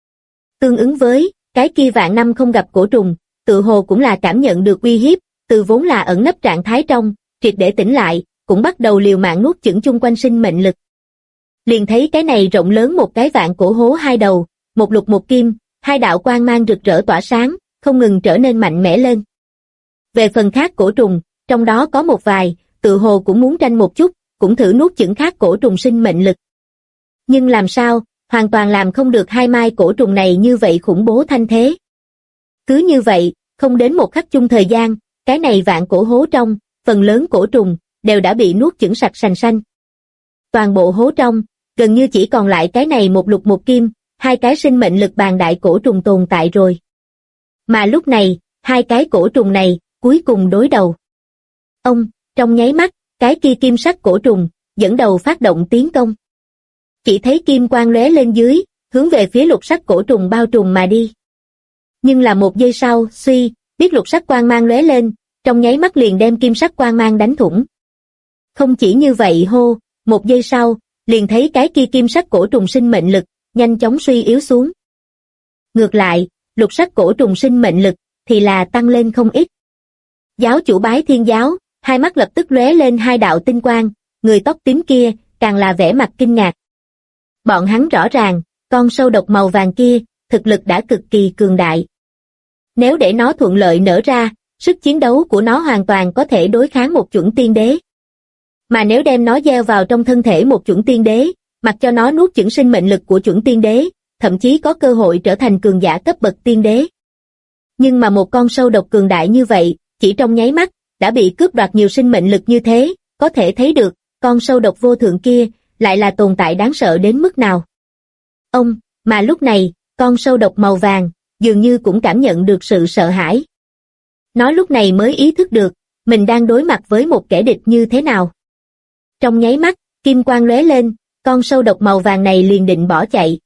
Tương ứng với, cái kia vạn năm không gặp cổ trùng, tự hồ cũng là cảm nhận được uy hiếp, từ vốn là ẩn nấp trạng thái trong, triệt để tỉnh lại, cũng bắt đầu liều mạng nuốt chửng chung quanh sinh mệnh lực. Liền thấy cái này rộng lớn một cái vạn cổ hố hai đầu, một lục một kim, hai đạo quang mang rực rỡ tỏa sáng, không ngừng trở nên mạnh mẽ lên. Về phần khác cổ trùng, trong đó có một vài, tự hồ cũng muốn tranh một chút, cũng thử nuốt chửng khác cổ trùng sinh mệnh lực. Nhưng làm sao, hoàn toàn làm không được hai mai cổ trùng này như vậy khủng bố thanh thế. Cứ như vậy, không đến một khắc chung thời gian, cái này vạn cổ hố trong, phần lớn cổ trùng, đều đã bị nuốt chửng sạch sành xanh. Toàn bộ hố trong, gần như chỉ còn lại cái này một lục một kim, hai cái sinh mệnh lực bàng đại cổ trùng tồn tại rồi. Mà lúc này, hai cái cổ trùng này, cuối cùng đối đầu. Trong nháy mắt, cái kia kim sắc cổ trùng, dẫn đầu phát động tiến công. Chỉ thấy kim quang lóe lên dưới, hướng về phía lục sắc cổ trùng bao trùm mà đi. Nhưng là một giây sau, suy, biết lục sắc quang mang lóe lên, trong nháy mắt liền đem kim sắc quang mang đánh thủng. Không chỉ như vậy một giây sau, liền thấy cái kia kim sắc cổ trùng sinh mệnh lực, nhanh chóng suy yếu xuống. Ngược lại, lục sắc cổ trùng sinh mệnh lực, thì là tăng lên không ít. Giáo chủ Bái Thiên giáo, hai mắt lập tức lóe lên hai đạo tinh quang, người tóc tím kia, càng là vẻ mặt kinh ngạc. Bọn hắn rõ ràng, con sâu độc màu vàng kia, thực lực đã cực kỳ cường đại. Nếu để nó thuận lợi nở ra, sức chiến đấu của nó hoàn toàn có thể đối kháng một chuẩn tiên đế. Mà nếu đem nó gieo vào trong thân thể một chuẩn tiên đế, mặc cho nó nuốt chửng sinh mệnh lực của chuẩn tiên đế, thậm chí có cơ hội trở thành cường giả cấp bậc tiên đế. Nhưng mà một con sâu độc cường đại như vậy, chỉ trong nháy mắt, đã bị cướp đoạt nhiều sinh mệnh lực như thế, có thể thấy được, con sâu độc vô thượng kia, lại là tồn tại đáng sợ đến mức nào. Mà lúc này, con sâu độc màu vàng, dường như cũng cảm nhận được sự sợ hãi. Nó lúc này mới ý thức được, mình đang đối mặt với một kẻ địch như thế nào. Trong nháy mắt, kim quang lóe lên, con sâu độc màu vàng này liền định bỏ chạy.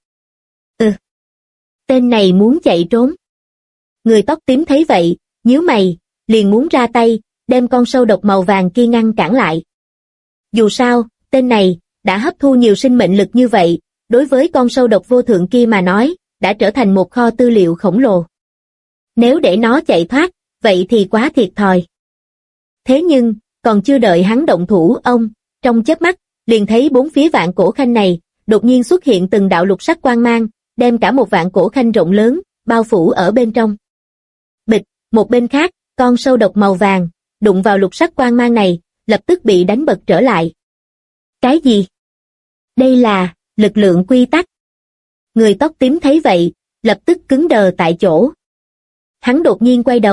Tên này muốn chạy trốn. Người tóc tím thấy vậy, nhíu mày, liền muốn ra tay, đem con sâu độc màu vàng kia ngăn cản lại. Dù sao, tên này, đã hấp thu nhiều sinh mệnh lực như vậy, đối với con sâu độc vô thượng kia mà nói, đã trở thành một kho tư liệu khổng lồ. Nếu để nó chạy thoát, vậy thì quá thiệt thòi. Thế nhưng, còn chưa đợi hắn động thủ, trong chớp mắt, liền thấy bốn phía vạn cổ khanh này, đột nhiên xuất hiện từng đạo lục sắc quang mang, đem cả một vạn cổ khanh rộng lớn, bao phủ ở bên trong. Bịch, một bên khác, con sâu độc màu vàng, đụng vào lục sắc quang mang này, lập tức bị đánh bật trở lại. Cái gì? Đây là, lực lượng quy tắc. Người tóc tím thấy vậy, lập tức cứng đờ tại chỗ. Hắn đột nhiên quay đầu,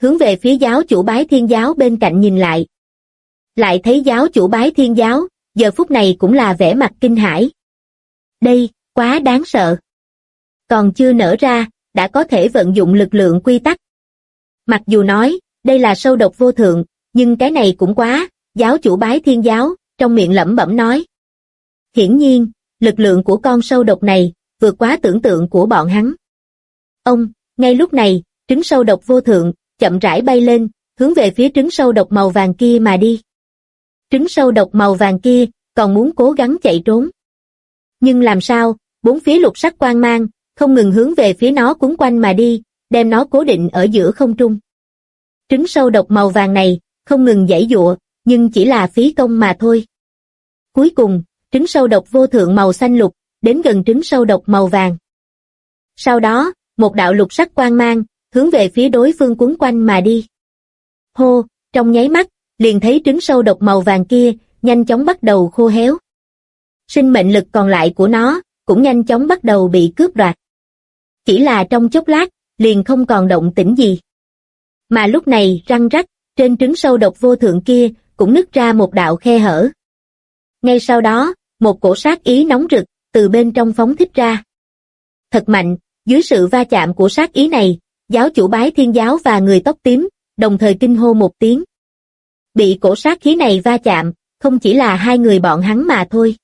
hướng về phía giáo chủ Bái Thiên giáo bên cạnh nhìn lại. Lại thấy giáo chủ Bái Thiên giáo, giờ phút này cũng là vẻ mặt kinh hãi. Đây, quá đáng sợ. Còn chưa nở ra, đã có thể vận dụng lực lượng quy tắc. Mặc dù nói, đây là sâu độc vô thượng, nhưng cái này cũng quá, giáo chủ Bái Thiên giáo, trong miệng lẩm bẩm nói. Hiển nhiên, lực lượng của con sâu độc này, vượt quá tưởng tượng của bọn hắn. Ngay lúc này, trứng sâu độc vô thượng, chậm rãi bay lên, hướng về phía trứng sâu độc màu vàng kia mà đi. Trứng sâu độc màu vàng kia, còn muốn cố gắng chạy trốn. Nhưng làm sao, bốn phía lục sắc quang mang, không ngừng hướng về phía nó quấn quanh mà đi, đem nó cố định ở giữa không trung. Trứng sâu độc màu vàng này, không ngừng giãy giụa, nhưng chỉ là phí công mà thôi. Cuối cùng, trứng sâu độc vô thượng màu xanh lục, đến gần trứng sâu độc màu vàng. Sau đó, một đạo lục sắc quang mang, hướng về phía đối phương quấn quanh mà đi. Hô, trong nháy mắt, liền thấy trứng sâu độc màu vàng kia, nhanh chóng bắt đầu khô héo. Sinh mệnh lực còn lại của nó, cũng nhanh chóng bắt đầu bị cướp đoạt. Chỉ là trong chốc lát, liền không còn động tĩnh gì. Mà lúc này, răng rắc, trên trứng sâu độc vô thượng kia, cũng nứt ra một đạo khe hở. Ngay sau đó, một cổ sát ý nóng rực, từ bên trong phóng thích ra. Thật mạnh, dưới sự va chạm của sát ý này, giáo chủ Bái Thiên giáo và người tóc tím, đồng thời kinh hô một tiếng. Bị cổ sát khí này va chạm, không chỉ là hai người bọn hắn mà thôi.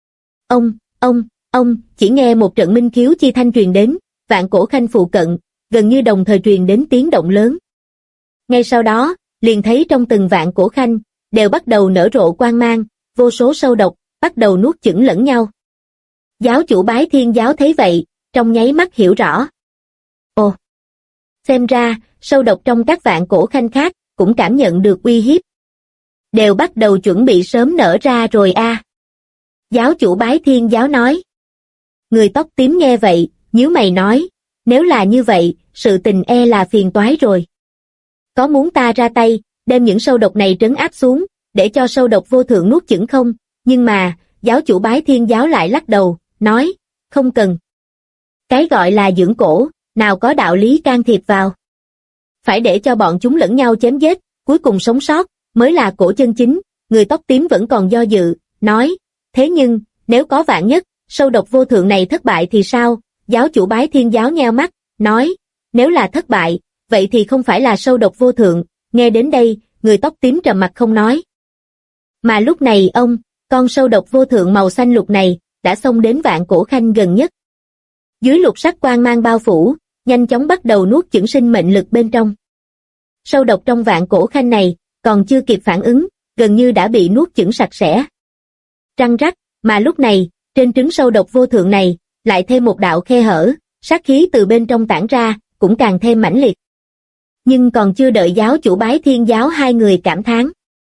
Ông, chỉ nghe một trận minh khiếu chi thanh truyền đến, vạn cổ khanh phụ cận, gần như đồng thời truyền đến tiếng động lớn. Ngay sau đó, liền thấy trong từng vạn cổ khanh, đều bắt đầu nở rộ quang mang, vô số sâu độc, bắt đầu nuốt chửng lẫn nhau. Giáo chủ Bái Thiên giáo thấy vậy, trong nháy mắt hiểu rõ. Ồ! Xem ra, sâu độc trong các vạn cổ khanh khác, cũng cảm nhận được uy hiếp. Đều bắt đầu chuẩn bị sớm nở ra rồi a. Giáo chủ Bái Thiên giáo nói. Người tóc tím nghe vậy, nhíu mày nói, nếu là như vậy, sự tình e là phiền toái rồi. Có muốn ta ra tay, đem những sâu độc này trấn áp xuống, để cho sâu độc vô thượng nuốt chửng không? Nhưng mà, giáo chủ Bái Thiên giáo lại lắc đầu, nói, không cần. Cái gọi là dưỡng cổ, nào có đạo lý can thiệp vào. Phải để cho bọn chúng lẫn nhau chém giết, cuối cùng sống sót, mới là cổ chân chính. Người tóc tím vẫn còn do dự, nói, thế nhưng, nếu có vạn nhất, sâu độc vô thượng này thất bại thì sao? Giáo chủ Bái Thiên giáo nheo mắt, nói, nếu là thất bại, vậy thì không phải là sâu độc vô thượng. Nghe đến đây, người tóc tím trầm mặt không nói. Mà lúc này con sâu độc vô thượng màu xanh lục này, đã xông đến vạn cổ khanh gần nhất. Dưới lục sắc quang mang bao phủ, nhanh chóng bắt đầu nuốt chửng sinh mệnh lực bên trong. Sâu độc trong vạn cổ khanh này, còn chưa kịp phản ứng, gần như đã bị nuốt chửng sạch sẽ. Răng rắc, mà lúc này, trên trứng sâu độc vô thượng này, lại thêm một đạo khe hở, sát khí từ bên trong tản ra, cũng càng thêm mãnh liệt. Nhưng còn chưa đợi giáo chủ Bái Thiên giáo hai người cảm thán.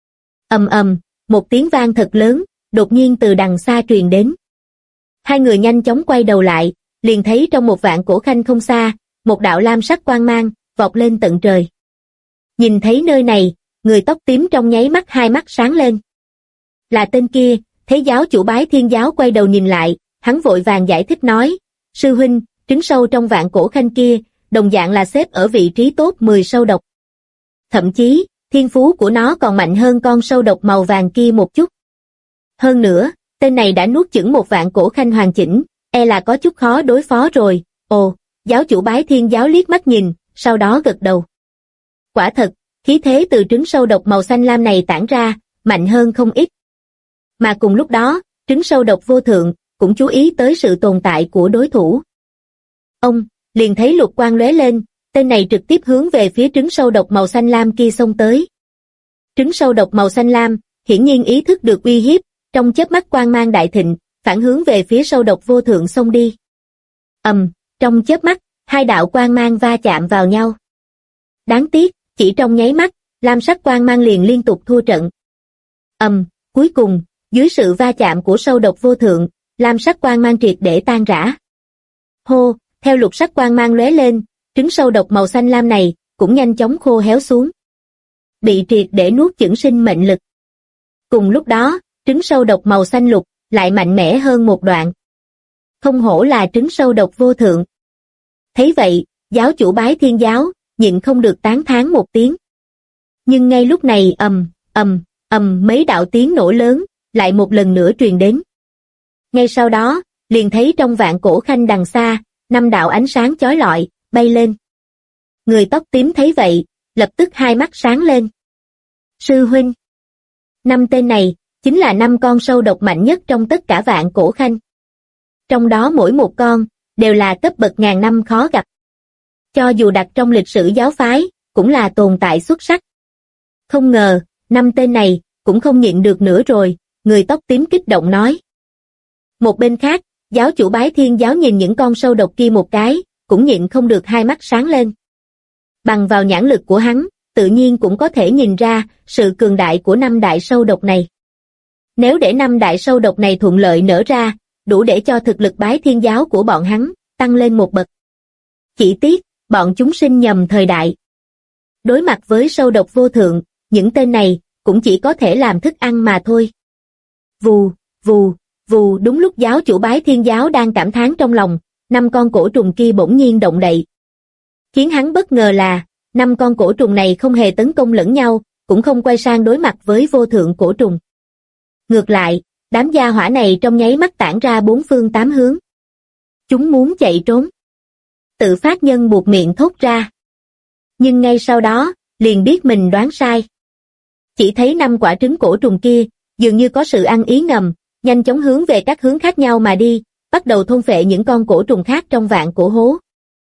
Một tiếng vang thật lớn, đột nhiên từ đằng xa truyền đến. Hai người nhanh chóng quay đầu lại, liền thấy trong một vạn cổ khanh không xa, một đạo lam sắc quang mang, vọt lên tận trời. Nhìn thấy nơi này, người tóc tím trong nháy mắt hai mắt sáng lên. Là tên kia, thấy giáo chủ Bái Thiên giáo quay đầu nhìn lại, hắn vội vàng giải thích nói, sư huynh, trứng sâu trong vạn cổ khanh kia, đồng dạng là xếp ở vị trí top 10 sâu độc. Thậm chí, thiên phú của nó còn mạnh hơn con sâu độc màu vàng kia một chút. Hơn nữa, tên này đã nuốt chửng một vạn cổ khanh hoàn chỉnh, e là có chút khó đối phó rồi. Ồ, giáo chủ Bái Thiên giáo liếc mắt nhìn, sau đó gật đầu. Quả thật, khí thế từ trứng sâu độc màu xanh lam này tản ra, mạnh hơn không ít. Mà cùng lúc đó, trứng sâu độc vô thượng, cũng chú ý tới sự tồn tại của đối thủ. Ông, liền thấy lục quang lóe lên, tên này trực tiếp hướng về phía trứng sâu độc màu xanh lam kia xông tới. Trứng sâu độc màu xanh lam, hiển nhiên ý thức được uy hiếp, trong chớp mắt quang mang đại thịnh, phản hướng về phía sâu độc vô thượng xông đi. Trong chớp mắt, hai đạo quang mang va chạm vào nhau. Đáng tiếc, chỉ trong nháy mắt, lam sắc quang mang liền liên tục thua trận. Cuối cùng, dưới sự va chạm của sâu độc vô thượng, lam sắc quang mang triệt để tan rã. Hô, theo lục sắc quang mang lóe lên, trứng sâu độc màu xanh lam này cũng nhanh chóng khô héo xuống. Bị triệt để nuốt chửng sinh mệnh lực. Cùng lúc đó, trứng sâu độc màu xanh lục lại mạnh mẽ hơn một đoạn. Không hổ là trứng sâu độc vô thượng. Thấy vậy, giáo chủ Bái Thiên giáo, nhịn không được tán thán một tiếng. Nhưng ngay lúc này mấy đạo tiếng nổ lớn, lại một lần nữa truyền đến. Ngay sau đó, liền thấy trong vạn cổ khanh đằng xa, 5 đạo ánh sáng chói lọi, bay lên. Người tóc tím thấy vậy, lập tức hai mắt sáng lên. Sư huynh! 5 tên này, chính là 5 con sâu độc mạnh nhất trong tất cả vạn cổ khanh. Trong đó mỗi một con, đều là cấp bậc ngàn năm khó gặp. Cho dù đặt trong lịch sử giáo phái, cũng là tồn tại xuất sắc. Không ngờ, 5 tên này, cũng không nhịn được nữa rồi, người tóc tím kích động nói. Một bên khác, giáo chủ Bái Thiên giáo nhìn những con sâu độc kia một cái, cũng nhịn không được hai mắt sáng lên. Bằng vào nhãn lực của hắn, tự nhiên cũng có thể nhìn ra sự cường đại của 5 đại sâu độc này. Nếu để 5 đại sâu độc này thuận lợi nở ra, đủ để cho thực lực Bái Thiên giáo của bọn hắn tăng lên một bậc. Chỉ tiếc, bọn chúng sinh nhầm thời đại. Đối mặt với sâu độc vô thượng, những tên này cũng chỉ có thể làm thức ăn mà thôi. Vù, vù, vù, đúng lúc giáo chủ Bái Thiên giáo đang cảm thán trong lòng, 5 con cổ trùng kia bỗng nhiên động đậy. Khiến hắn bất ngờ là, 5 con cổ trùng này không hề tấn công lẫn nhau, cũng không quay sang đối mặt với vô thượng cổ trùng. Ngược lại, đám gia hỏa này trong nháy mắt tản ra 4 phương 8 hướng. Chúng muốn chạy trốn. Tự phát nhân buột miệng thốt ra. Nhưng ngay sau đó, liền biết mình đoán sai. Chỉ thấy 5 quả trứng cổ trùng kia, dường như có sự ăn ý ngầm, nhanh chóng hướng về các hướng khác nhau mà đi, bắt đầu thôn phệ những con cổ trùng khác trong vạn cổ hố.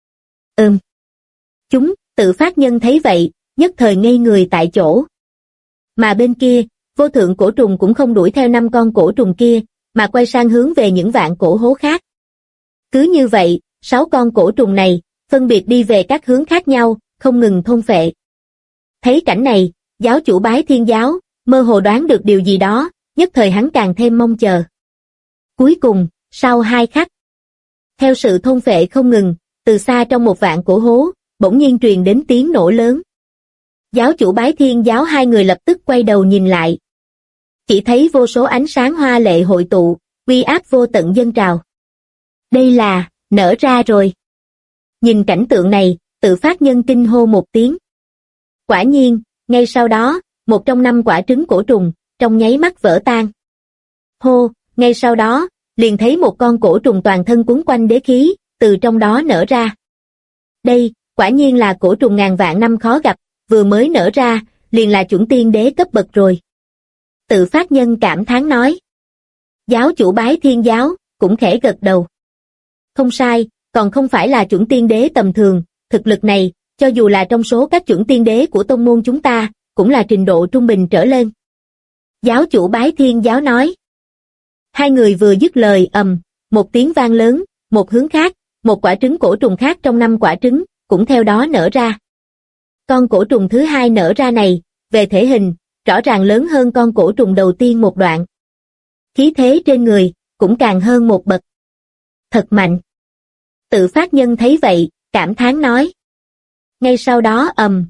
Chúng, tự phát nhân thấy vậy, nhất thời ngây người tại chỗ. Mà bên kia, vô thượng cổ trùng cũng không đuổi theo 5 con cổ trùng kia, mà quay sang hướng về những vạn cổ hố khác. Cứ như vậy, 6 con cổ trùng này, phân biệt đi về các hướng khác nhau, không ngừng thôn phệ. Thấy cảnh này, giáo chủ Bái Thiên giáo, mơ hồ đoán được điều gì đó, nhất thời hắn càng thêm mong chờ. Cuối cùng, sau 2 khắc, theo sự thôn phệ không ngừng, từ xa trong một vạn cổ hố, bỗng nhiên truyền đến tiếng nổ lớn. Giáo chủ Bái Thiên giáo hai người lập tức quay đầu nhìn lại. Chỉ thấy vô số ánh sáng hoa lệ hội tụ, uy áp vô tận dâng trào. Đây là, nở ra rồi. Nhìn cảnh tượng này, tự phát nhân kinh hô một tiếng. Quả nhiên, ngay sau đó, một trong 5 quả trứng cổ trùng, trong nháy mắt vỡ tan. Hô, ngay sau đó, liền thấy một con cổ trùng toàn thân quấn quanh đế khí, từ trong đó nở ra. Đây, quả nhiên là cổ trùng ngàn vạn năm khó gặp, vừa mới nở ra, liền là chuẩn tiên đế cấp bậc rồi. Tự phát nhân cảm thán nói. Giáo chủ Bái Thiên giáo, cũng khẽ gật đầu. Không sai, còn không phải là chuẩn tiên đế tầm thường, thực lực này, cho dù là trong số các chuẩn tiên đế của tông môn chúng ta, cũng là trình độ trung bình trở lên. Giáo chủ Bái Thiên giáo nói. Hai người vừa dứt lời một tiếng vang lớn, một hướng khác, một quả trứng cổ trùng khác trong 5 quả trứng, cũng theo đó nở ra. Con cổ trùng thứ 2 nở ra này, về thể hình, rõ ràng lớn hơn con cổ trùng đầu tiên một đoạn. Khí thế trên người, cũng càng hơn một bậc. Thật mạnh. Tự phát nhân thấy vậy, cảm thán nói. Ngay sau đó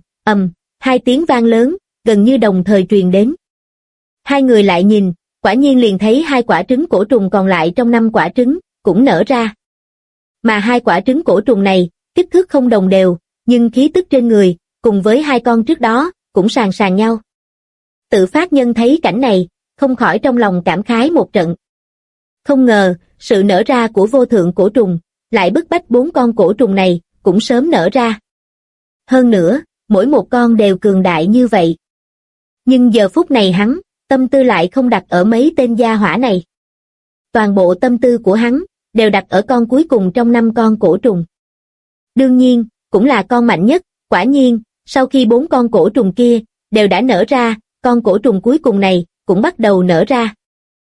2 tiếng vang lớn, gần như đồng thời truyền đến. Hai người lại nhìn, quả nhiên liền thấy 2 quả trứng cổ trùng còn lại trong 5 quả trứng, cũng nở ra. Mà 2 quả trứng cổ trùng này, kích thước không đồng đều, nhưng khí tức trên người, cùng với 2 con trước đó, cũng sàn sàn nhau. Tự phát nhân thấy cảnh này, không khỏi trong lòng cảm khái một trận. Không ngờ, sự nở ra của vô thượng cổ trùng, lại bức bách 4 con cổ trùng này, cũng sớm nở ra. Hơn nữa, mỗi một con đều cường đại như vậy. Nhưng giờ phút này hắn, tâm tư lại không đặt ở mấy tên gia hỏa này. Toàn bộ tâm tư của hắn, đều đặt ở con cuối cùng trong 5 con cổ trùng. Đương nhiên, cũng là con mạnh nhất, quả nhiên, sau khi 4 con cổ trùng kia, đều đã nở ra, con cổ trùng cuối cùng này, cũng bắt đầu nở ra.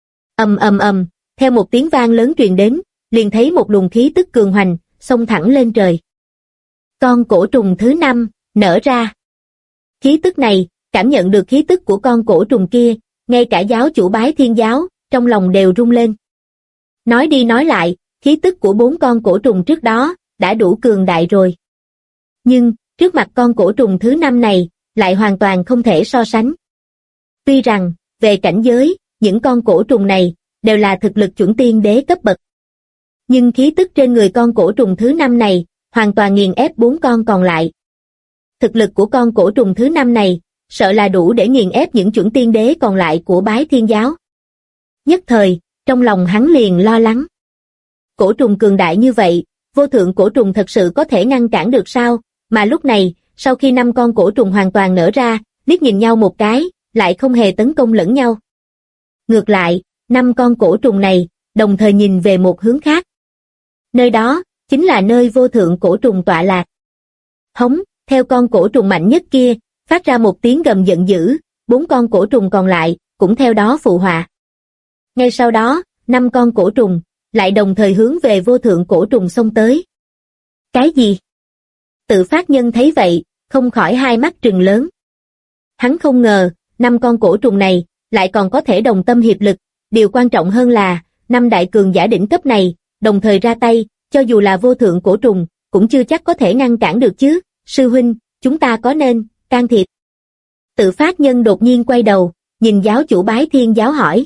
Theo một tiếng vang lớn truyền đến, liền thấy một luồng khí tức cường hoành, xông thẳng lên trời. Con cổ trùng thứ 5, nở ra. Khí tức này, cảm nhận được khí tức của con cổ trùng kia, ngay cả giáo chủ Bái Thiên giáo, trong lòng đều rung lên. Nói đi nói lại, khí tức của 4 con cổ trùng trước đó, đã đủ cường đại rồi. Nhưng, trước mặt con cổ trùng thứ 5 này, lại hoàn toàn không thể so sánh. Tuy rằng, về cảnh giới, những con cổ trùng này, đều là thực lực chuẩn tiên đế cấp bậc. Nhưng khí tức trên người con cổ trùng thứ 5 này, hoàn toàn nghiền ép 4 con còn lại. Thực lực của con cổ trùng thứ 5 này, sợ là đủ để nghiền ép những chuẩn tiên đế còn lại của Bái Thiên giáo. Nhất thời, trong lòng hắn liền lo lắng. Cổ trùng cường đại như vậy, vô thượng cổ trùng thật sự có thể ngăn cản được sao? Mà lúc này, sau khi 5 con cổ trùng hoàn toàn nở ra, liếc nhìn nhau một cái, lại không hề tấn công lẫn nhau. Ngược lại, 5 con cổ trùng này, đồng thời nhìn về một hướng khác. Nơi đó, chính là nơi vô thượng cổ trùng tọa lạc. Hống, theo con cổ trùng mạnh nhất kia, phát ra một tiếng gầm giận dữ, 4 con cổ trùng còn lại, cũng theo đó phụ họa. Ngay sau đó, 5 con cổ trùng, lại đồng thời hướng về vô thượng cổ trùng xông tới. Cái gì? Tự Phát Nhân thấy vậy, không khỏi hai mắt trừng lớn. Hắn không ngờ, 5 con cổ trùng này, lại còn có thể đồng tâm hiệp lực, điều quan trọng hơn là, 5 đại cường giả đỉnh cấp này, đồng thời ra tay, cho dù là vô thượng cổ trùng, cũng chưa chắc có thể ngăn cản được chứ. Sư huynh, chúng ta có nên can thiệp? Tự Phát Nhân đột nhiên quay đầu, nhìn giáo chủ Bái Thiên giáo hỏi.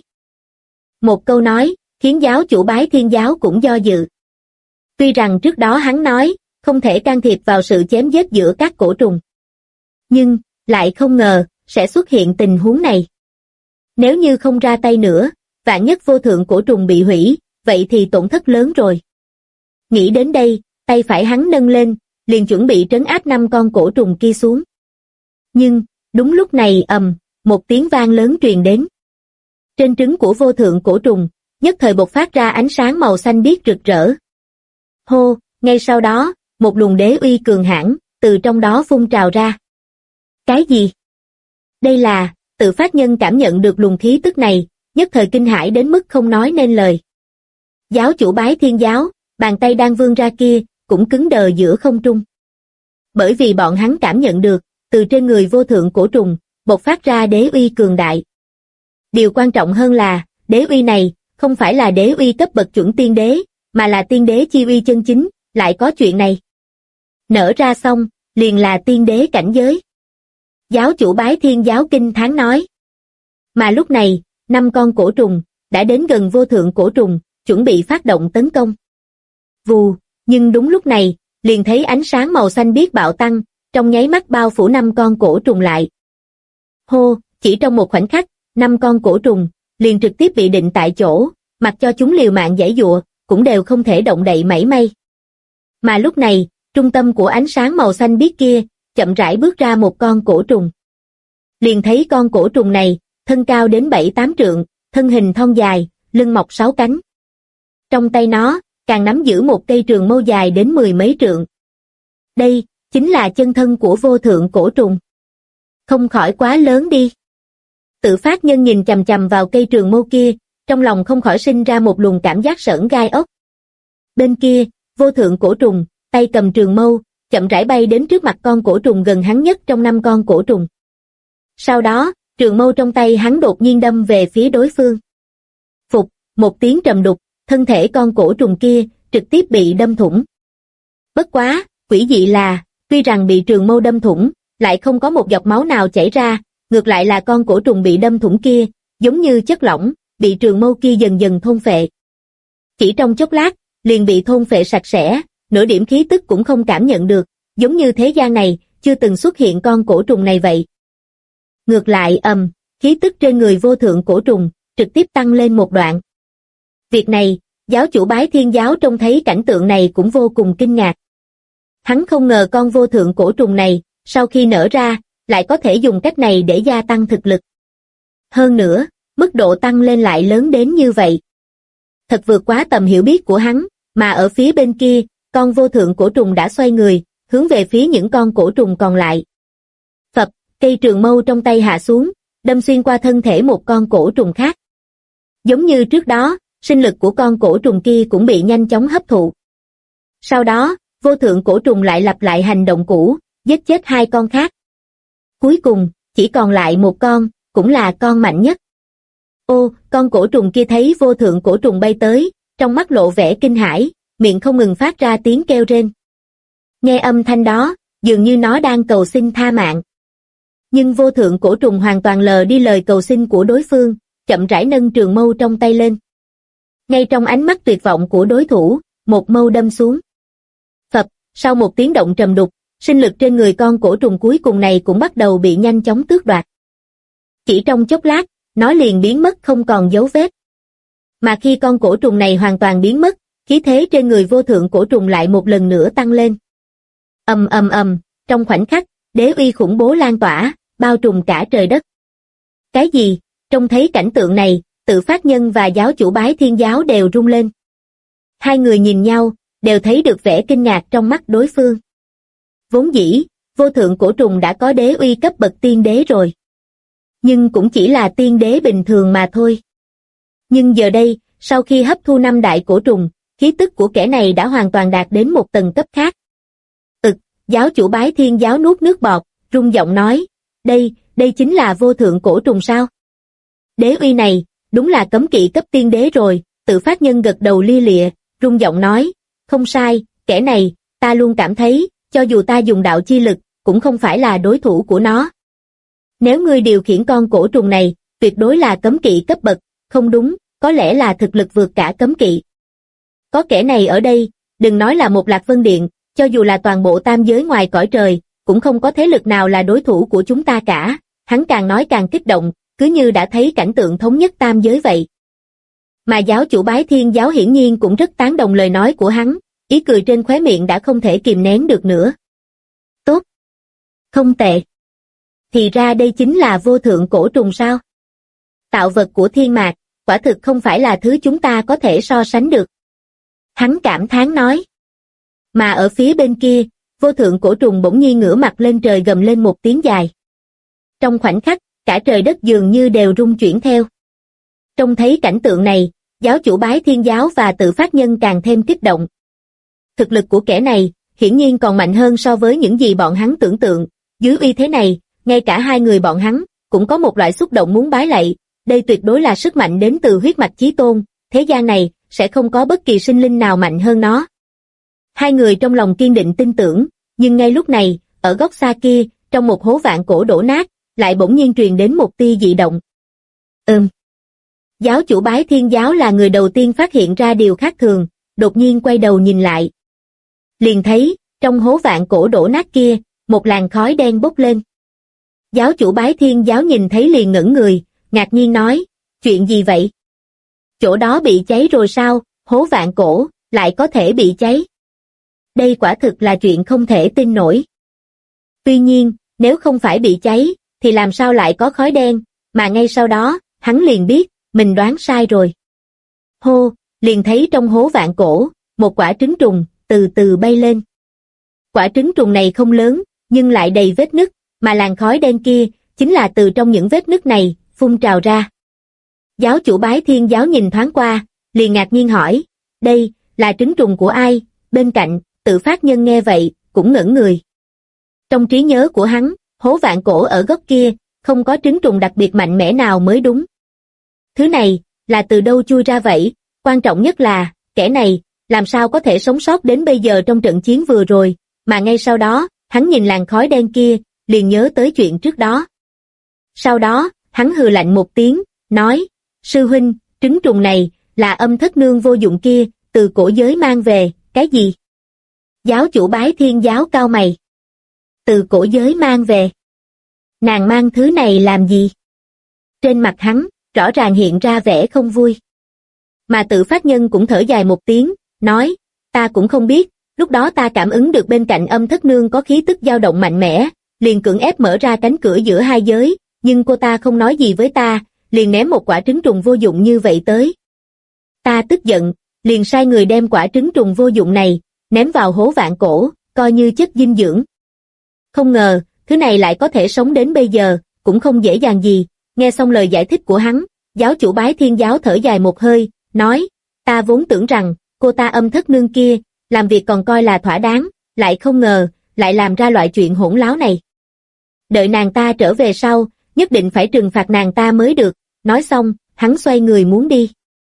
Một câu nói, khiến giáo chủ Bái Thiên giáo cũng do dự. Tuy rằng trước đó hắn nói, không thể can thiệp vào sự chém giết giữa các cổ trùng. Nhưng, lại không ngờ, sẽ xuất hiện tình huống này. Nếu như không ra tay nữa, vạn nhất vô thượng cổ trùng bị hủy, vậy thì tổn thất lớn rồi. Nghĩ đến đây, tay phải hắn nâng lên, liền chuẩn bị trấn áp 5 con cổ trùng kia xuống. Nhưng, đúng lúc này một tiếng vang lớn truyền đến. Trên trứng của vô thượng cổ trùng, nhất thời bộc phát ra ánh sáng màu xanh biếc rực rỡ. Hô, ngay sau đó, một luồng đế uy cường hãn từ trong đó phun trào ra. Cái gì? Đây là, Tự Phát Nhân cảm nhận được luồng khí tức này, nhất thời kinh hãi đến mức không nói nên lời. Giáo chủ Bái Thiên giáo, bàn tay đang vươn ra kia, cũng cứng đờ giữa không trung. Bởi vì bọn hắn cảm nhận được, từ trên người vô thượng cổ trùng, bộc phát ra đế uy cường đại. Điều quan trọng hơn là, đế uy này, không phải là đế uy cấp bậc chuẩn tiên đế, mà là tiên đế chi uy chân chính, lại có chuyện này. Nở ra xong, liền là tiên đế cảnh giới. Giáo chủ Bái Thiên giáo kinh thán nói. Mà lúc này, 5 con cổ trùng, đã đến gần vô thượng cổ trùng, chuẩn bị phát động tấn công. Vù, nhưng đúng lúc này, liền thấy ánh sáng màu xanh biếc bạo tăng, trong nháy mắt bao phủ 5 con cổ trùng lại. Hô, chỉ trong một khoảnh khắc, 5 con cổ trùng, liền trực tiếp bị định tại chỗ, mặc cho chúng liều mạng giãy giụa, cũng đều không thể động đậy mảy may. Mà lúc này, trung tâm của ánh sáng màu xanh biếc kia, chậm rãi bước ra một con cổ trùng. Liền thấy con cổ trùng này, thân cao đến 7-8 trượng, thân hình thon dài, lưng mọc 6 cánh. Trong tay nó, càng nắm giữ một cây trường mâu dài đến 10 mấy trượng. Đây, chính là chân thân của vô thượng cổ trùng. Không khỏi quá lớn đi. Tự Phát Nhân nhìn chằm chằm vào cây trường mâu kia, trong lòng không khỏi sinh ra một luồng cảm giác sởn gai ốc. Bên kia, vô thượng cổ trùng, tay cầm trường mâu, chậm rãi bay đến trước mặt con cổ trùng gần hắn nhất trong 5 con cổ trùng. Sau đó, trường mâu trong tay hắn đột nhiên đâm về phía đối phương. Phục, một tiếng trầm đục, thân thể con cổ trùng kia, trực tiếp bị đâm thủng. Bất quá, quỷ dị là, tuy rằng bị trường mâu đâm thủng, lại không có một giọt máu nào chảy ra, ngược lại là con cổ trùng bị đâm thủng kia, giống như chất lỏng, bị trường mâu kia dần dần thôn phệ. Chỉ trong chốc lát, liền bị thôn phệ sạch sẽ, nửa điểm khí tức cũng không cảm nhận được, giống như thế gian này, chưa từng xuất hiện con cổ trùng này vậy. Ngược lại khí tức trên người vô thượng cổ trùng, trực tiếp tăng lên một đoạn. Việc này, giáo chủ Bái Thiên giáo trông thấy cảnh tượng này cũng vô cùng kinh ngạc. Hắn không ngờ con vô thượng cổ trùng này, sau khi nở ra, lại có thể dùng cách này để gia tăng thực lực. Hơn nữa, mức độ tăng lên lại lớn đến như vậy. Thật vượt quá tầm hiểu biết của hắn, mà ở phía bên kia, con vô thượng cổ trùng đã xoay người, hướng về phía những con cổ trùng còn lại. Phập, cây trường mâu trong tay hạ xuống, đâm xuyên qua thân thể một con cổ trùng khác. Giống như trước đó, sinh lực của con cổ trùng kia cũng bị nhanh chóng hấp thụ. Sau đó, vô thượng cổ trùng lại lặp lại hành động cũ, giết chết 2 con khác. Cuối cùng, chỉ còn lại một con, cũng là con mạnh nhất. Ô, con cổ trùng kia thấy vô thượng cổ trùng bay tới, trong mắt lộ vẻ kinh hãi, miệng không ngừng phát ra tiếng kêu rên. Nghe âm thanh đó, dường như nó đang cầu xin tha mạng. Nhưng vô thượng cổ trùng hoàn toàn lờ đi lời cầu xin của đối phương, chậm rãi nâng trường mâu trong tay lên. Ngay trong ánh mắt tuyệt vọng của đối thủ, một mâu đâm xuống. Phập, sau một tiếng động trầm đục, sinh lực trên người con cổ trùng cuối cùng này cũng bắt đầu bị nhanh chóng tước đoạt. Chỉ trong chốc lát, nó liền biến mất không còn dấu vết. Mà khi con cổ trùng này hoàn toàn biến mất, khí thế trên người vô thượng cổ trùng lại một lần nữa tăng lên. Ầm ầm ầm, trong khoảnh khắc, đế uy khủng bố lan tỏa, bao trùm cả trời đất. Cái gì? Trông thấy cảnh tượng này, Tự Phát Nhân và giáo chủ Bái Thiên Giáo đều rung lên. Hai người nhìn nhau, đều thấy được vẻ kinh ngạc trong mắt đối phương. Vốn dĩ, vô thượng cổ trùng đã có đế uy cấp bậc tiên đế rồi. Nhưng cũng chỉ là tiên đế bình thường mà thôi. Nhưng giờ đây, sau khi hấp thu 5 đại cổ trùng, khí tức của kẻ này đã hoàn toàn đạt đến một tầng cấp khác. Giáo chủ Bái Thiên Giáo nuốt nước bọt, rung giọng nói, đây chính là vô thượng cổ trùng sao? Đế uy này, đúng là cấm kỵ cấp tiên đế rồi. Tự Phát Nhân gật đầu lia lịa, rung giọng nói, không sai, kẻ này, ta luôn cảm thấy, cho dù ta dùng đạo chi lực, cũng không phải là đối thủ của nó. Nếu ngươi điều khiển con cổ trùng này, tuyệt đối là cấm kỵ cấp bậc, không đúng, có lẽ là thực lực vượt cả cấm kỵ. Có kẻ này ở đây, đừng nói là một Lạc Vân Điện, cho dù là toàn bộ tam giới ngoài cõi trời, cũng không có thế lực nào là đối thủ của chúng ta cả. Hắn càng nói càng kích động, cứ như đã thấy cảnh tượng thống nhất tam giới vậy. Mà giáo chủ Bái Thiên Giáo hiển nhiên cũng rất tán đồng lời nói của hắn, ý cười trên khóe miệng đã không thể kìm nén được nữa. Tốt. Không tệ. Thì ra đây chính là vô thượng cổ trùng sao? Tạo vật của thiên mạc, quả thực không phải là thứ chúng ta có thể so sánh được. Hắn cảm thán nói. Mà ở phía bên kia, vô thượng cổ trùng bỗng nhiên ngửa mặt lên trời gầm lên một tiếng dài. Trong khoảnh khắc, cả trời đất dường như đều rung chuyển theo. Trông thấy cảnh tượng này, giáo chủ Bái Thiên Giáo và Tự Phát Nhân càng thêm kích động. Thực lực của kẻ này, hiển nhiên còn mạnh hơn so với những gì bọn hắn tưởng tượng. Dưới uy thế này, ngay cả hai người bọn hắn, cũng có một loại xúc động muốn bái lạy. Đây tuyệt đối là sức mạnh đến từ huyết mạch chí tôn, thế gian này, sẽ không có bất kỳ sinh linh nào mạnh hơn nó. Hai người trong lòng kiên định tin tưởng, nhưng ngay lúc này, ở góc xa kia, trong một hố vạn cổ đổ nát, lại bỗng nhiên truyền đến một tia dị động. Giáo chủ Bái Thiên Giáo là người đầu tiên phát hiện ra điều khác thường, đột nhiên quay đầu nhìn lại. Liền thấy, trong hố vạn cổ đổ nát kia, một làn khói đen bốc lên. Giáo chủ Bái Thiên Giáo nhìn thấy liền ngẩn người, ngạc nhiên nói, chuyện gì vậy? Chỗ đó bị cháy rồi sao, hố vạn cổ, lại có thể bị cháy? Đây quả thực là chuyện không thể tin nổi. Tuy nhiên, nếu không phải bị cháy, thì làm sao lại có khói đen, mà ngay sau đó, hắn liền biết, mình đoán sai rồi. Hô, liền thấy trong hố vạn cổ, một quả trứng trùng, từ từ bay lên. Quả trứng trùng này không lớn, nhưng lại đầy vết nứt, mà làn khói đen kia, chính là từ trong những vết nứt này, phun trào ra. Giáo chủ Bái Thiên Giáo nhìn thoáng qua, liền ngạc nhiên hỏi, đây, là trứng trùng của ai? Bên cạnh, Tự Phát Nhân nghe vậy, cũng ngẩn người. Trong trí nhớ của hắn, hố vạn cổ ở góc kia, không có trứng trùng đặc biệt mạnh mẽ nào mới đúng. Thứ này, là từ đâu chui ra vậy? Quan trọng nhất là, kẻ này, làm sao có thể sống sót đến bây giờ trong trận chiến vừa rồi, mà ngay sau đó, hắn nhìn làn khói đen kia, liền nhớ tới chuyện trước đó. Sau đó, hắn hừ lạnh một tiếng, nói, sư huynh, trứng trùng này, là Âm Thất Nương vô dụng kia, từ cổ giới mang về, cái gì? Giáo chủ Bái Thiên Giáo cau mày. Từ cổ giới mang về. Nàng mang thứ này làm gì? Trên mặt hắn, rõ ràng hiện ra vẻ không vui. Mà Tự Phát Nhân cũng thở dài một tiếng, nói, ta cũng không biết, lúc đó ta cảm ứng được bên cạnh Âm Thất Nương có khí tức dao động mạnh mẽ, liền cưỡng ép mở ra cánh cửa giữa hai giới, nhưng cô ta không nói gì với ta, liền ném một quả trứng trùng vô dụng như vậy tới. Ta tức giận, liền sai người đem quả trứng trùng vô dụng này, ném vào hố vạn cổ, coi như chất dinh dưỡng. Không ngờ, thứ này lại có thể sống đến bây giờ, cũng không dễ dàng gì. Nghe xong lời giải thích của hắn, giáo chủ Bái Thiên Giáo thở dài một hơi, nói, ta vốn tưởng rằng, cô ta Âm Thất Nương kia, làm việc còn coi là thỏa đáng, lại không ngờ, lại làm ra loại chuyện hỗn láo này. Đợi nàng ta trở về sau, nhất định phải trừng phạt nàng ta mới được. Nói xong, hắn xoay người muốn đi.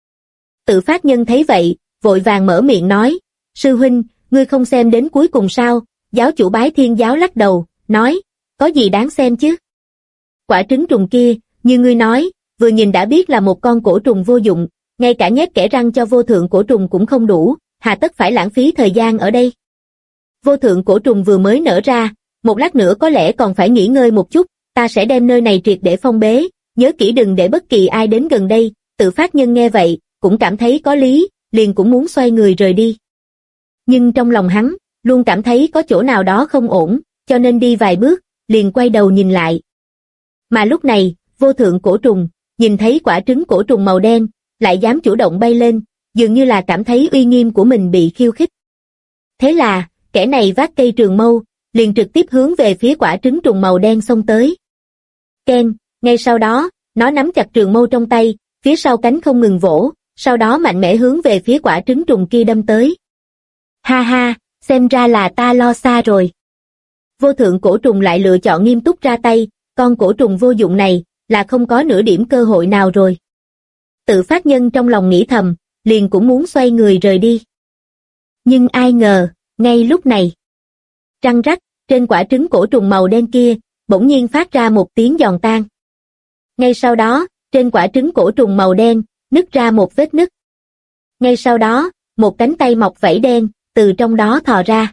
Tự Phát Nhân thấy vậy, vội vàng mở miệng nói, sư huynh, ngươi không xem đến cuối cùng sao? Giáo chủ Bái Thiên Giáo lắc đầu, nói, có gì đáng xem chứ? Quả trứng trùng kia, như ngươi nói, vừa nhìn đã biết là một con cổ trùng vô dụng, ngay cả nhét kẽ răng cho vô thượng cổ trùng cũng không đủ, hà tất phải lãng phí thời gian ở đây. Vô thượng cổ trùng vừa mới nở ra, một lát nữa có lẽ còn phải nghỉ ngơi một chút, ta sẽ đem nơi này triệt để phong bế, nhớ kỹ đừng để bất kỳ ai đến gần đây. Tự phát nhân nghe vậy, cũng cảm thấy có lý, liền cũng muốn xoay người rời đi. Nhưng trong lòng hắn, luôn cảm thấy có chỗ nào đó không ổn, cho nên đi vài bước, liền quay đầu nhìn lại. Mà lúc này, vô thượng cổ trùng, nhìn thấy quả trứng cổ trùng màu đen, lại dám chủ động bay lên, dường như là cảm thấy uy nghiêm của mình bị khiêu khích. Thế là, kẻ này vác cây trường mâu, liền trực tiếp hướng về phía quả trứng trùng màu đen xông tới. Keng, ngay sau đó, nó nắm chặt trường mâu trong tay, phía sau cánh không ngừng vỗ, sau đó mạnh mẽ hướng về phía quả trứng trùng kia đâm tới. Ha ha, xem ra là ta lo xa rồi. Vô thượng cổ trùng lại lựa chọn nghiêm túc ra tay, con cổ trùng vô dụng này, là không có nửa điểm cơ hội nào rồi. Tự phát nhân trong lòng nghĩ thầm, liền cũng muốn xoay người rời đi. Nhưng ai ngờ, ngay lúc này, răng rắc, trên quả trứng cổ trùng màu đen kia, bỗng nhiên phát ra một tiếng giòn tan. Ngay sau đó, trên quả trứng cổ trùng màu đen, nứt ra một vết nứt. Ngay sau đó, một cánh tay mọc vảy đen, từ trong đó thò ra.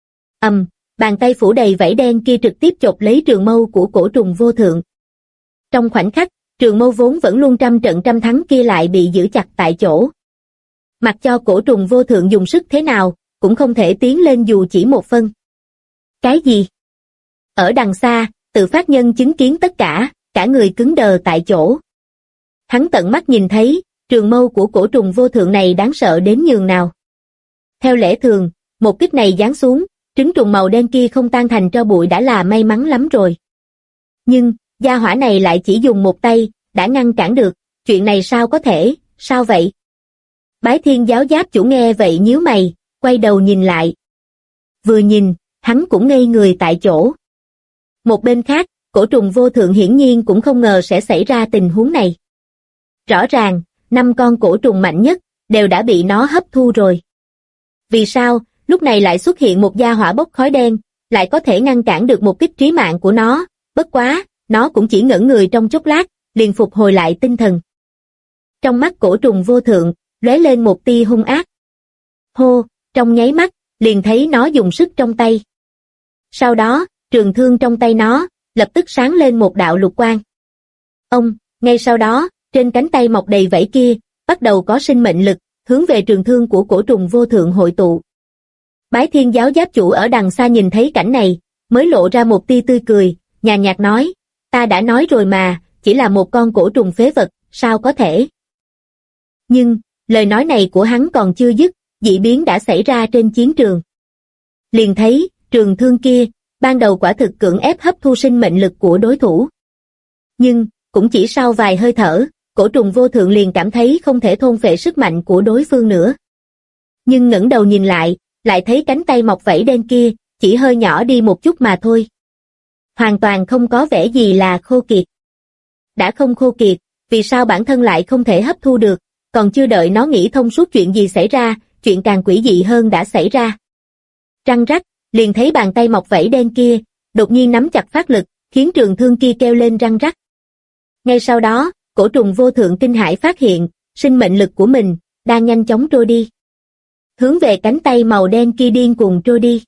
Bàn tay phủ đầy vảy đen kia trực tiếp chộp lấy trường mâu của cổ trùng vô thượng. Trong khoảnh khắc, trường mâu vốn vẫn luôn trăm trận trăm thắng kia lại bị giữ chặt tại chỗ. Mặc cho cổ trùng vô thượng dùng sức thế nào, cũng không thể tiến lên dù chỉ một phân. Cái gì? Ở đằng xa, Tự phát nhân chứng kiến tất cả người cứng đờ tại chỗ. Hắn tận mắt nhìn thấy, trường mâu của cổ trùng vô thượng này đáng sợ đến nhường nào. Theo lẽ thường, một kích này giáng xuống, trứng trùng màu đen kia không tan thành tro bụi đã là may mắn lắm rồi. Nhưng, gia hỏa này lại chỉ dùng một tay, đã ngăn cản được, chuyện này sao có thể, sao vậy? Bái Thiên giáo giáp chủ nghe vậy nhíu mày, quay đầu nhìn lại. Vừa nhìn, hắn cũng ngây người tại chỗ. Một bên khác, cổ trùng vô thượng hiển nhiên cũng không ngờ sẽ xảy ra tình huống này. Rõ ràng, 5 con cổ trùng mạnh nhất, đều đã bị nó hấp thu rồi. Vì sao, lúc này lại xuất hiện một gia hỏa bốc khói đen, lại có thể ngăn cản được một kích trí mạng của nó, bất quá, nó cũng chỉ ngẩn người trong chốc lát, liền phục hồi lại tinh thần. Trong mắt cổ trùng vô thượng, lóe lên một tia hung ác. Hô, trong nháy mắt, liền thấy nó dùng sức trong tay. Sau đó, trường thương trong tay nó, lập tức sáng lên một đạo lục quang. Ngay sau đó, trên cánh tay mọc đầy vảy kia, bắt đầu có sinh mệnh lực, hướng về trường thương của cổ trùng vô thượng hội tụ. Bái Thiên giáo giáp chủ ở đằng xa nhìn thấy cảnh này, mới lộ ra một tia tươi cười, nhàn nhạt nói, ta đã nói rồi mà, chỉ là một con cổ trùng phế vật, sao có thể. Nhưng, lời nói này của hắn còn chưa dứt, dị biến đã xảy ra trên chiến trường. Liền thấy, trường thương kia, ban đầu quả thực cưỡng ép hấp thu sinh mệnh lực của đối thủ. Nhưng, cũng chỉ sau vài hơi thở, cổ trùng vô thượng liền cảm thấy không thể thôn phệ sức mạnh của đối phương nữa. Nhưng ngẩng đầu nhìn lại, lại thấy cánh tay mọc vảy đen kia, chỉ hơi nhỏ đi một chút mà thôi. Hoàn toàn không có vẻ gì là khô kiệt. Đã không khô kiệt, vì sao bản thân lại không thể hấp thu được, còn chưa đợi nó nghĩ thông suốt chuyện gì xảy ra, chuyện càng quỷ dị hơn đã xảy ra. Răng rắc, liền thấy bàn tay mọc vảy đen kia, đột nhiên nắm chặt phát lực, khiến trường thương kia kêu lên răng rắc. Ngay sau đó, cổ trùng vô thượng kinh hãi phát hiện, sinh mệnh lực của mình, đang nhanh chóng trôi đi. Hướng về cánh tay màu đen kia điên cuồng trôi đi.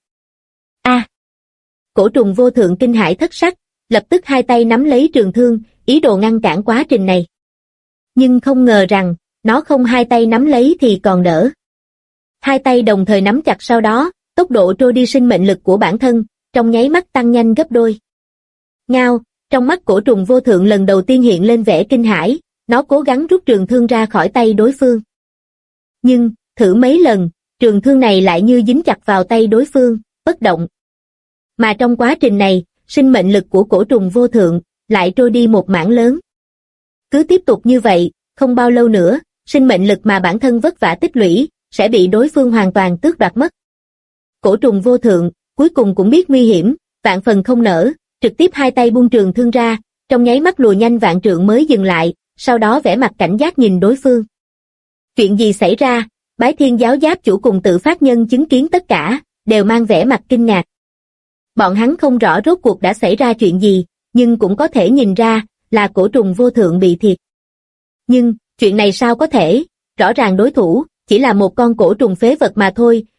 Cổ trùng vô thượng kinh hãi thất sắc, lập tức hai tay nắm lấy trường thương, ý đồ ngăn cản quá trình này. Nhưng không ngờ rằng, nó không hai tay nắm lấy thì còn đỡ. Hai tay đồng thời nắm chặt sau đó, tốc độ trôi đi sinh mệnh lực của bản thân, trong nháy mắt tăng nhanh gấp đôi. Ngao, trong mắt cổ trùng vô thượng lần đầu tiên hiện lên vẻ kinh hãi, nó cố gắng rút trường thương ra khỏi tay đối phương. Nhưng, thử mấy lần, trường thương này lại như dính chặt vào tay đối phương, bất động. Mà trong quá trình này, sinh mệnh lực của cổ trùng vô thượng, lại trôi đi một mảng lớn. Cứ tiếp tục như vậy, không bao lâu nữa, sinh mệnh lực mà bản thân vất vả tích lũy, sẽ bị đối phương hoàn toàn tước đoạt mất. Cổ trùng vô thượng, cuối cùng cũng biết nguy hiểm, vạn phần không nỡ, trực tiếp hai tay buông trường thương ra, trong nháy mắt lùa nhanh vạn trượng mới dừng lại, sau đó vẻ mặt cảnh giác nhìn đối phương. Chuyện gì xảy ra? Bái Thiên giáo giáp chủ cùng Tự phát nhân chứng kiến tất cả, đều mang vẻ mặt kinh ngạc. Bọn hắn không rõ rốt cuộc đã xảy ra chuyện gì, nhưng cũng có thể nhìn ra, là cổ trùng vô thượng bị thiệt. Nhưng, chuyện này sao có thể, rõ ràng đối thủ, chỉ là một con cổ trùng phế vật mà thôi,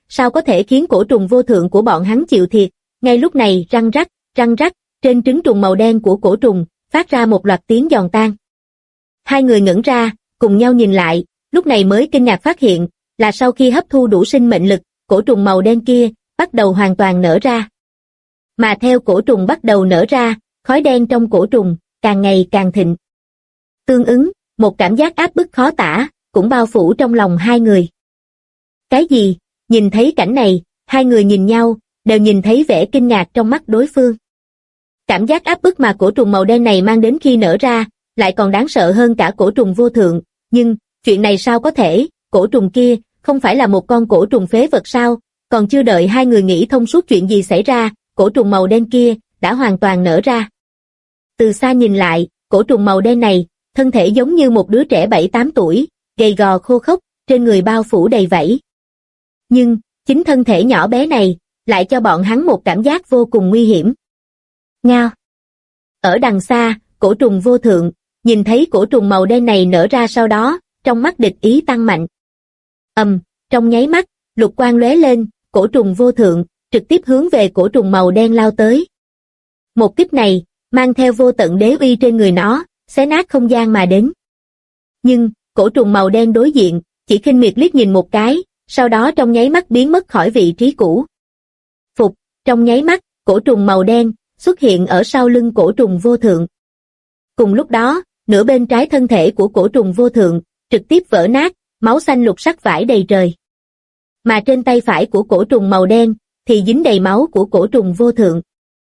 sao có thể khiến cổ trùng vô thượng của bọn hắn chịu thiệt. Ngay lúc này răng rắc, trên trứng trùng màu đen của cổ trùng, phát ra một loạt tiếng giòn tan. Hai người ngẩn ra, cùng nhau nhìn lại, lúc này mới kinh ngạc phát hiện, là sau khi hấp thu đủ sinh mệnh lực, cổ trùng màu đen kia, bắt đầu hoàn toàn nở ra. Mà theo cổ trùng bắt đầu nở ra, khói đen trong cổ trùng, càng ngày càng thịnh. Tương ứng, một cảm giác áp bức khó tả, cũng bao phủ trong lòng hai người. Cái gì? Nhìn thấy cảnh này, hai người nhìn nhau, đều nhìn thấy vẻ kinh ngạc trong mắt đối phương. Cảm giác áp bức mà cổ trùng màu đen này mang đến khi nở ra, lại còn đáng sợ hơn cả cổ trùng vô thượng, nhưng, chuyện này sao có thể, cổ trùng kia, không phải là một con cổ trùng phế vật sao, còn chưa đợi hai người nghĩ thông suốt chuyện gì xảy ra, cổ trùng màu đen kia, đã hoàn toàn nở ra. Từ xa nhìn lại, cổ trùng màu đen này, thân thể giống như một đứa trẻ 7-8 tuổi, gầy gò khô khốc, trên người bao phủ đầy vảy. Nhưng, chính thân thể nhỏ bé này, lại cho bọn hắn một cảm giác vô cùng nguy hiểm. Ngao. Ở đằng xa, cổ trùng vô thượng, nhìn thấy cổ trùng màu đen này nở ra sau đó, trong mắt địch ý tăng mạnh. Trong nháy mắt, lục quang lóe lên, cổ trùng vô thượng, trực tiếp hướng về cổ trùng màu đen lao tới. Một kích này, mang theo vô tận đế uy trên người nó, xé nát không gian mà đến. Nhưng, cổ trùng màu đen đối diện, chỉ khinh miệt liếc nhìn một cái, sau đó trong nháy mắt biến mất khỏi vị trí cũ. Phục, trong nháy mắt, cổ trùng màu đen, xuất hiện ở sau lưng cổ trùng vô thượng. Cùng lúc đó, nửa bên trái thân thể của cổ trùng vô thượng, trực tiếp vỡ nát, máu xanh lục sắc vãi đầy trời. Mà trên tay phải của cổ trùng màu đen, thì dính đầy máu của cổ trùng vô thượng.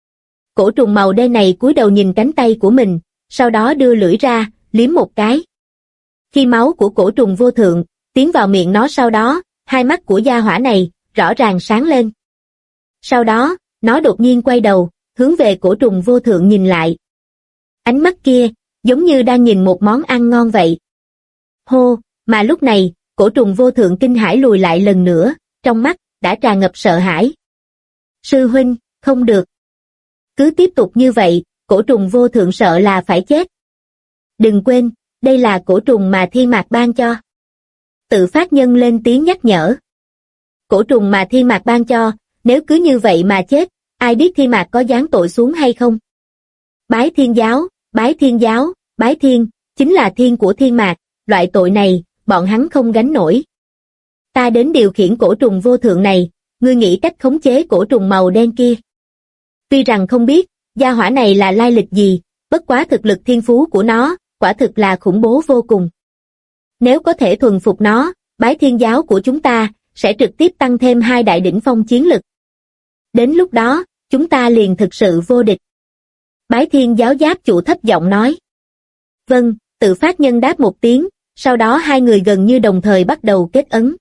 Cổ trùng màu đen này cúi đầu nhìn cánh tay của mình, sau đó đưa lưỡi ra, liếm một cái. Khi máu của cổ trùng vô thượng, tiến vào miệng nó sau đó, hai mắt của gia hỏa này, rõ ràng sáng lên. Sau đó, nó đột nhiên quay đầu, hướng về cổ trùng vô thượng nhìn lại. Ánh mắt kia, giống như đang nhìn một món ăn ngon vậy. Hô, mà lúc này, cổ trùng vô thượng kinh hãi lùi lại lần nữa, trong mắt, đã tràn ngập sợ hãi. Sư huynh, không được. Cứ tiếp tục như vậy, cổ trùng vô thượng sợ là phải chết. Đừng quên, đây là cổ trùng mà Thiên Mạc ban cho. Tự phát nhân lên tiếng nhắc nhở. Cổ trùng mà Thiên Mạc ban cho, nếu cứ như vậy mà chết, ai biết Thiên Mạc có giáng tội xuống hay không? Bái Thiên giáo, bái Thiên giáo, bái Thiên, chính là thiên của Thiên Mạc, loại tội này, bọn hắn không gánh nổi. Ta đến điều khiển cổ trùng vô thượng này, ngươi nghĩ cách khống chế cổ trùng màu đen kia. Tuy rằng không biết, gia hỏa này là lai lịch gì, bất quá thực lực thiên phú của nó, quả thực là khủng bố vô cùng. Nếu có thể thuần phục nó, bái Thiên giáo của chúng ta, sẽ trực tiếp tăng thêm 2 đại đỉnh phong chiến lực. Đến lúc đó, chúng ta liền thực sự vô địch. Bái Thiên giáo giáp chủ thấp giọng nói. Vâng, tự phát nhân đáp một tiếng, sau đó hai người gần như đồng thời bắt đầu kết ấn.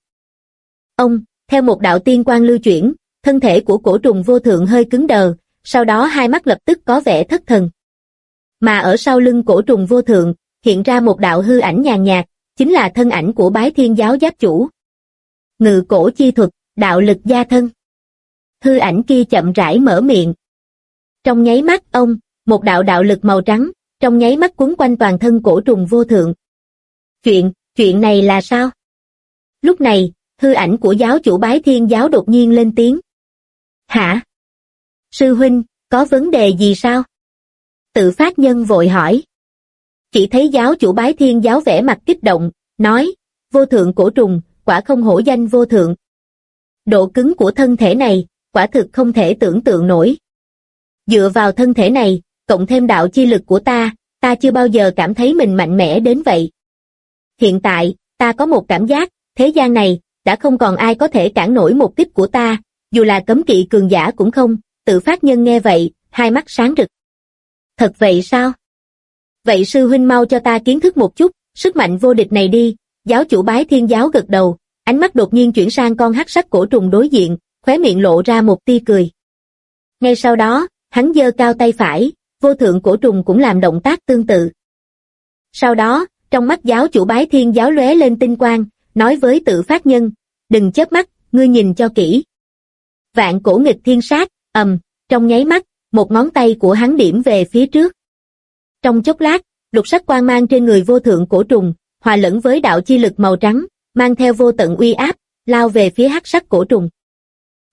Theo một đạo tiên quang lưu chuyển, thân thể của cổ trùng vô thượng hơi cứng đờ, sau đó hai mắt lập tức có vẻ thất thần. Mà ở sau lưng cổ trùng vô thượng, hiện ra một đạo hư ảnh nhàn nhạt, chính là thân ảnh của bái Thiên giáo giáp chủ. Ngự cổ chi thuật, đạo lực gia thân. Hư ảnh kia chậm rãi mở miệng. Trong nháy mắt một đạo đạo lực màu trắng, trong nháy mắt quấn quanh toàn thân cổ trùng vô thượng. Chuyện này là sao? Lúc này, hư ảnh của giáo chủ bái Thiên giáo đột nhiên lên tiếng. Hả? Sư huynh, có vấn đề gì sao? Tự phát nhân vội hỏi. Chỉ thấy giáo chủ bái Thiên giáo vẻ mặt kích động, nói, vô thượng cổ trùng, quả không hổ danh vô thượng. Độ cứng của thân thể này, quả thực không thể tưởng tượng nổi. Dựa vào thân thể này, cộng thêm đạo chi lực của ta chưa bao giờ cảm thấy mình mạnh mẽ đến vậy. Hiện tại, ta có một cảm giác, thế gian này, đã không còn ai có thể cản nổi một kích của ta, dù là cấm kỵ cường giả cũng không. Tự phát nhân nghe vậy, hai mắt sáng rực. Thật vậy sao? Vậy sư huynh mau cho ta kiến thức một chút, sức mạnh vô địch này đi. Giáo chủ bái Thiên giáo gật đầu, ánh mắt đột nhiên chuyển sang con hắc sắc cổ trùng đối diện, khóe miệng lộ ra một tia cười. Ngay sau đó, hắn giơ cao tay phải, vô thượng cổ trùng cũng làm động tác tương tự. Sau đó, trong mắt giáo chủ bái Thiên giáo lóe lên tinh quang, nói với tự phát nhân, đừng chớp mắt, ngươi nhìn cho kỹ. Vạn cổ nghịch thiên sát, trong nháy mắt, một ngón tay của hắn điểm về phía trước. Trong chốc lát, lục sắc quang mang trên người vô thượng cổ trùng, hòa lẫn với đạo chi lực màu trắng, mang theo vô tận uy áp, lao về phía hắc sắc cổ trùng.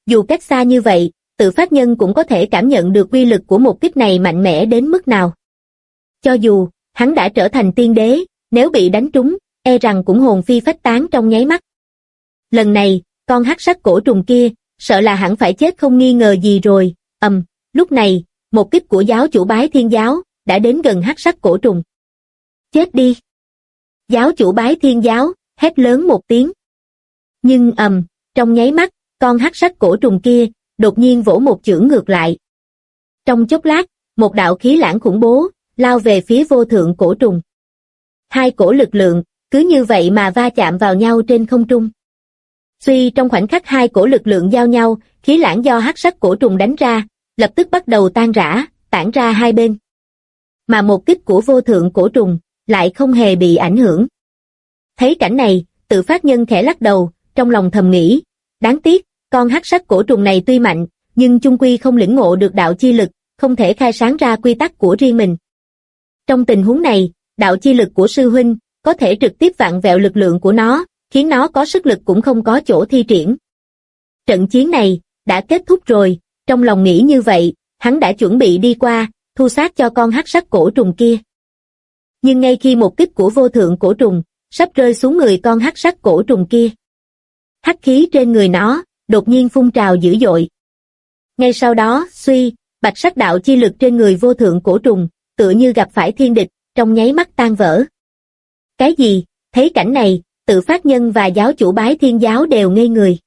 Dù cách xa như vậy, Tự Phát Nhân cũng có thể cảm nhận được uy lực của một kích này mạnh mẽ đến mức nào. Cho dù hắn đã trở thành tiên đế, nếu bị đánh trúng, e rằng cũng hồn phi phách tán trong nháy mắt. Lần này, con hắc sắc cổ trùng kia, sợ là hẳn phải chết không nghi ngờ gì rồi. Lúc này, một kích của giáo chủ Bái Thiên Giáo đã đến gần hắc sắc cổ trùng. Chết đi! Giáo chủ Bái Thiên Giáo hét lớn một tiếng. Nhưng trong nháy mắt, con hắc sắc cổ trùng kia đột nhiên vỗ một chưởng ngược lại. Trong chốc lát, một đạo khí lãng khủng bố lao về phía vô thượng cổ trùng. Hai cổ lực lượng cứ như vậy mà va chạm vào nhau trên không trung. Suy trong khoảnh khắc hai cổ lực lượng giao nhau, khí lãng do hắc sắc cổ trùng đánh ra, lập tức bắt đầu tan rã, tản ra hai bên. Mà một kích của vô thượng cổ trùng lại không hề bị ảnh hưởng. Thấy cảnh này, Tự Phát Nhân khẽ lắc đầu, trong lòng thầm nghĩ, đáng tiếc, con hắc sắc cổ trùng này tuy mạnh, nhưng chung quy không lĩnh ngộ được đạo chi lực, không thể khai sáng ra quy tắc của riêng mình. Trong tình huống này, đạo chi lực của sư huynh có thể trực tiếp vặn vẹo lực lượng của nó, khiến nó có sức lực cũng không có chỗ thi triển. Trận chiến này đã kết thúc rồi, trong lòng nghĩ như vậy, hắn đã chuẩn bị đi qua, thu sát cho con hắc sắc cổ trùng kia. Nhưng ngay khi một kích của vô thượng cổ trùng sắp rơi xuống người con hắc sắc cổ trùng kia, hắc khí trên người nó đột nhiên phun trào dữ dội. Ngay sau đó, bạch sắc đạo chi lực trên người vô thượng cổ trùng tựa như gặp phải thiên địch, trong nháy mắt tan vỡ. Cái gì? Thấy cảnh này, Tự Phát Nhân và giáo chủ Bái Thiên Giáo đều ngây người.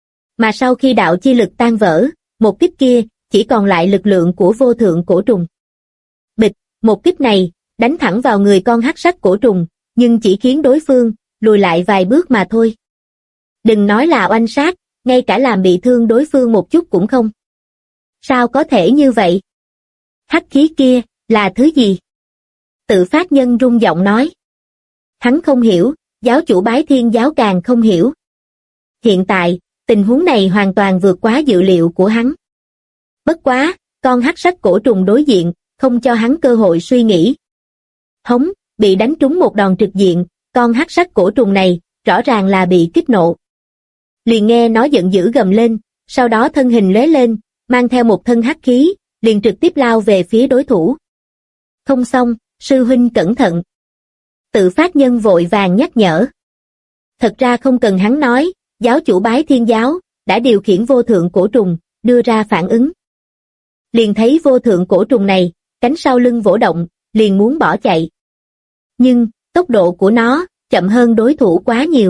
Mà sau khi đạo chi lực tan vỡ, một kích kia chỉ còn lại lực lượng của vô thượng cổ trùng. Bịch, một kích này đánh thẳng vào người con hắc sắc cổ trùng, nhưng chỉ khiến đối phương lùi lại vài bước mà thôi. Đừng nói là oanh sát, ngay cả làm bị thương đối phương một chút cũng không. Sao có thể như vậy? Hắc khí kia là thứ gì? Tự Phát Nhân rung giọng nói. Hắn không hiểu, giáo chủ Bái Thiên Giáo càng không hiểu. Hiện tại, tình huống này hoàn toàn vượt quá dự liệu của hắn. Bất quá, con hắc sắc cổ trùng đối diện, không cho hắn cơ hội suy nghĩ. Hống, bị đánh trúng một đòn trực diện, con hắc sắc cổ trùng này, rõ ràng là bị kích nộ. Liền nghe nó giận dữ gầm lên, sau đó thân hình lóe lên, mang theo một thân hắc khí, liền trực tiếp lao về phía đối thủ. Không xong, sư huynh cẩn thận. Tự Phát Nhân vội vàng nhắc nhở. Thật ra không cần hắn nói, giáo chủ Bái Thiên Giáo đã điều khiển vô thượng cổ trùng, đưa ra phản ứng. Liền thấy vô thượng cổ trùng này, cánh sau lưng vỗ động, liền muốn bỏ chạy. Nhưng, tốc độ của nó chậm hơn đối thủ quá nhiều.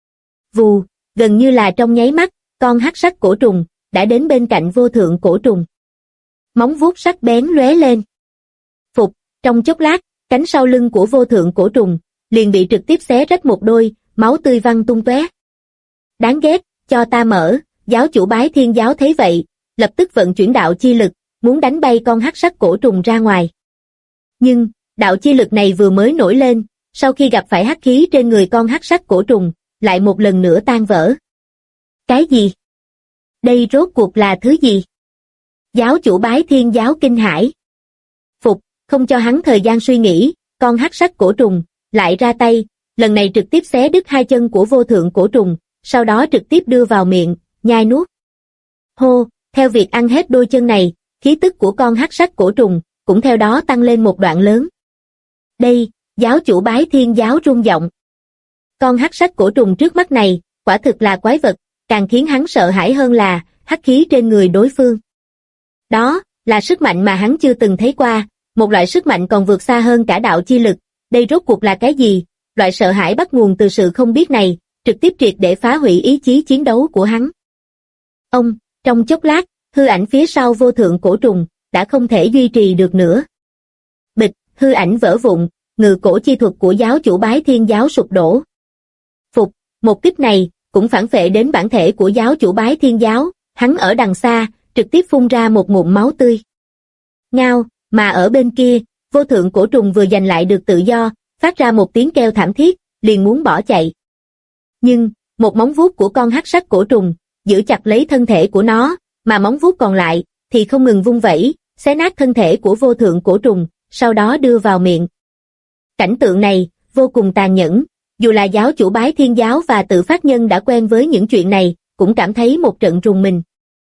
Vù, gần như là trong nháy mắt, con hắc sắc cổ trùng đã đến bên cạnh vô thượng cổ trùng. Móng vuốt sắc bén lóe lên. Phục, trong chốc lát, cánh sau lưng của vô thượng cổ trùng liền bị trực tiếp xé rách một đôi, máu tươi văng tung tóe. Đáng ghét, cho ta mở. Giáo chủ Bái Thiên Giáo thấy vậy, lập tức vận chuyển đạo chi lực, muốn đánh bay con hắc sắc cổ trùng ra ngoài. Nhưng, đạo chi lực này vừa mới nổi lên, sau khi gặp phải hắc khí trên người con hắc sắc cổ trùng, lại một lần nữa tan vỡ. Cái gì? Đây rốt cuộc là thứ gì? Giáo chủ Bái Thiên Giáo kinh hãi. Phục, không cho hắn thời gian suy nghĩ, con hắc sắc cổ trùng lại ra tay, lần này trực tiếp xé đứt hai chân của vô thượng cổ trùng, sau đó trực tiếp đưa vào miệng, nhai nuốt. Hô, theo việc ăn hết đôi chân này, khí tức của con hắc sắc cổ trùng cũng theo đó tăng lên một đoạn lớn. Đây, giáo chủ Bái Thiên Giáo rung giọng. Con hắc sắc cổ trùng trước mắt này, quả thực là quái vật, càng khiến hắn sợ hãi hơn là hắc khí trên người đối phương. Đó là sức mạnh mà hắn chưa từng thấy qua, một loại sức mạnh còn vượt xa hơn cả đạo chi lực. Đây rốt cuộc là cái gì? Loại sợ hãi bắt nguồn từ sự không biết này, trực tiếp triệt để phá hủy ý chí chiến đấu của hắn. Trong chốc lát, hư ảnh phía sau vô thượng cổ trùng đã không thể duy trì được nữa. Bịch, hư ảnh vỡ vụn, ngự cổ chi thuật của giáo chủ Bái Thiên Giáo sụp đổ. Phục, một kích này cũng phản phệ đến bản thể của giáo chủ Bái Thiên Giáo, hắn ở đằng xa, trực tiếp phun ra một ngụm máu tươi. Ngao, mà ở bên kia, vô thượng cổ trùng vừa giành lại được tự do, phát ra một tiếng kêu thảm thiết, liền muốn bỏ chạy. Nhưng, một móng vuốt của con hắc sắc cổ trùng giữ chặt lấy thân thể của nó, mà móng vuốt còn lại thì không ngừng vung vẩy, xé nát thân thể của vô thượng cổ trùng, sau đó đưa vào miệng. Cảnh tượng này vô cùng tàn nhẫn, dù là giáo chủ Bái Thiên Giáo và Tự Phát Nhân đã quen với những chuyện này, cũng cảm thấy một trận rùng mình.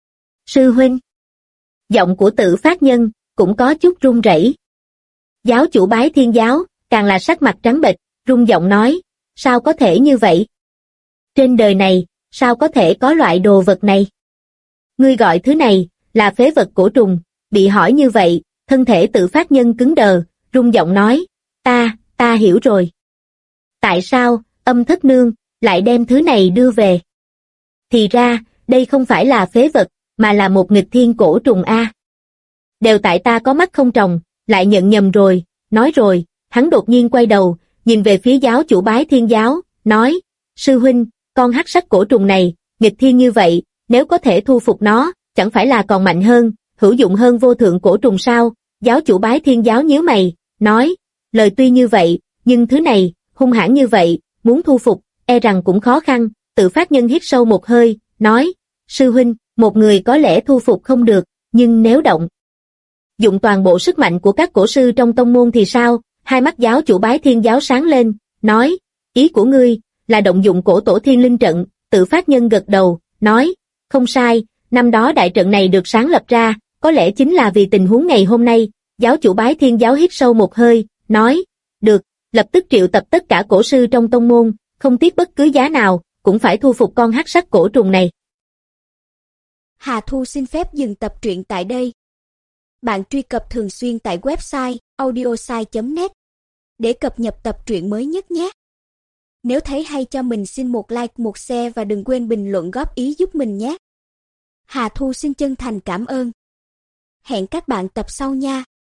Sư huynh. Giọng của Tự Phát Nhân cũng có chút run rẩy. Giáo chủ Bái Thiên giáo càng là sắc mặt trắng bệch, run giọng nói, sao có thể như vậy? Trên đời này, sao có thể có loại đồ vật này? Ngươi gọi thứ này là phế vật cổ trùng. Bị hỏi như vậy, thân thể Tự Phát Nhân cứng đờ, run giọng nói, ta hiểu rồi. Tại sao, Âm Thất Nương, lại đem thứ này đưa về? Thì ra, đây không phải là phế vật, mà là một nghịch thiên cổ trùng A. Đều tại ta có mắt không tròng, lại nhận nhầm rồi, nói rồi, hắn đột nhiên quay đầu, nhìn về phía giáo chủ Bái Thiên giáo, nói, sư huynh, con hắc sắc cổ trùng này, nghịch thiên như vậy, nếu có thể thu phục nó, chẳng phải là còn mạnh hơn, hữu dụng hơn vô thượng cổ trùng sao? Giáo chủ Bái Thiên giáo nhíu mày, nói, lời tuy như vậy, nhưng thứ này, hung hãn như vậy, muốn thu phục, e rằng cũng khó khăn. Tự Phát Nhân hít sâu một hơi, nói, sư huynh, một người có lẽ thu phục không được, nhưng nếu dụng toàn bộ sức mạnh của các cổ sư trong tông môn thì sao? Hai mắt giáo chủ Bái Thiên giáo sáng lên, nói, ý của ngươi, là động dụng cổ tổ thiên linh trận. Tự Phát Nhân gật đầu, nói, không sai, năm đó đại trận này được sáng lập ra, có lẽ chính là vì tình huống ngày hôm nay. Giáo chủ Bái Thiên giáo hít sâu một hơi, nói, được, lập tức triệu tập tất cả cổ sư trong tông môn, không tiếc bất cứ giá nào, cũng phải thu phục con hắc sắc cổ trùng này. Hà Thu xin phép dừng tập truyện tại đây. Bạn truy cập thường xuyên tại website audiosai.net để cập nhật tập truyện mới nhất nhé. Nếu thấy hay cho mình xin một like, một share và đừng quên bình luận góp ý giúp mình nhé. Hà Thu xin chân thành cảm ơn. Hẹn các bạn tập sau nha.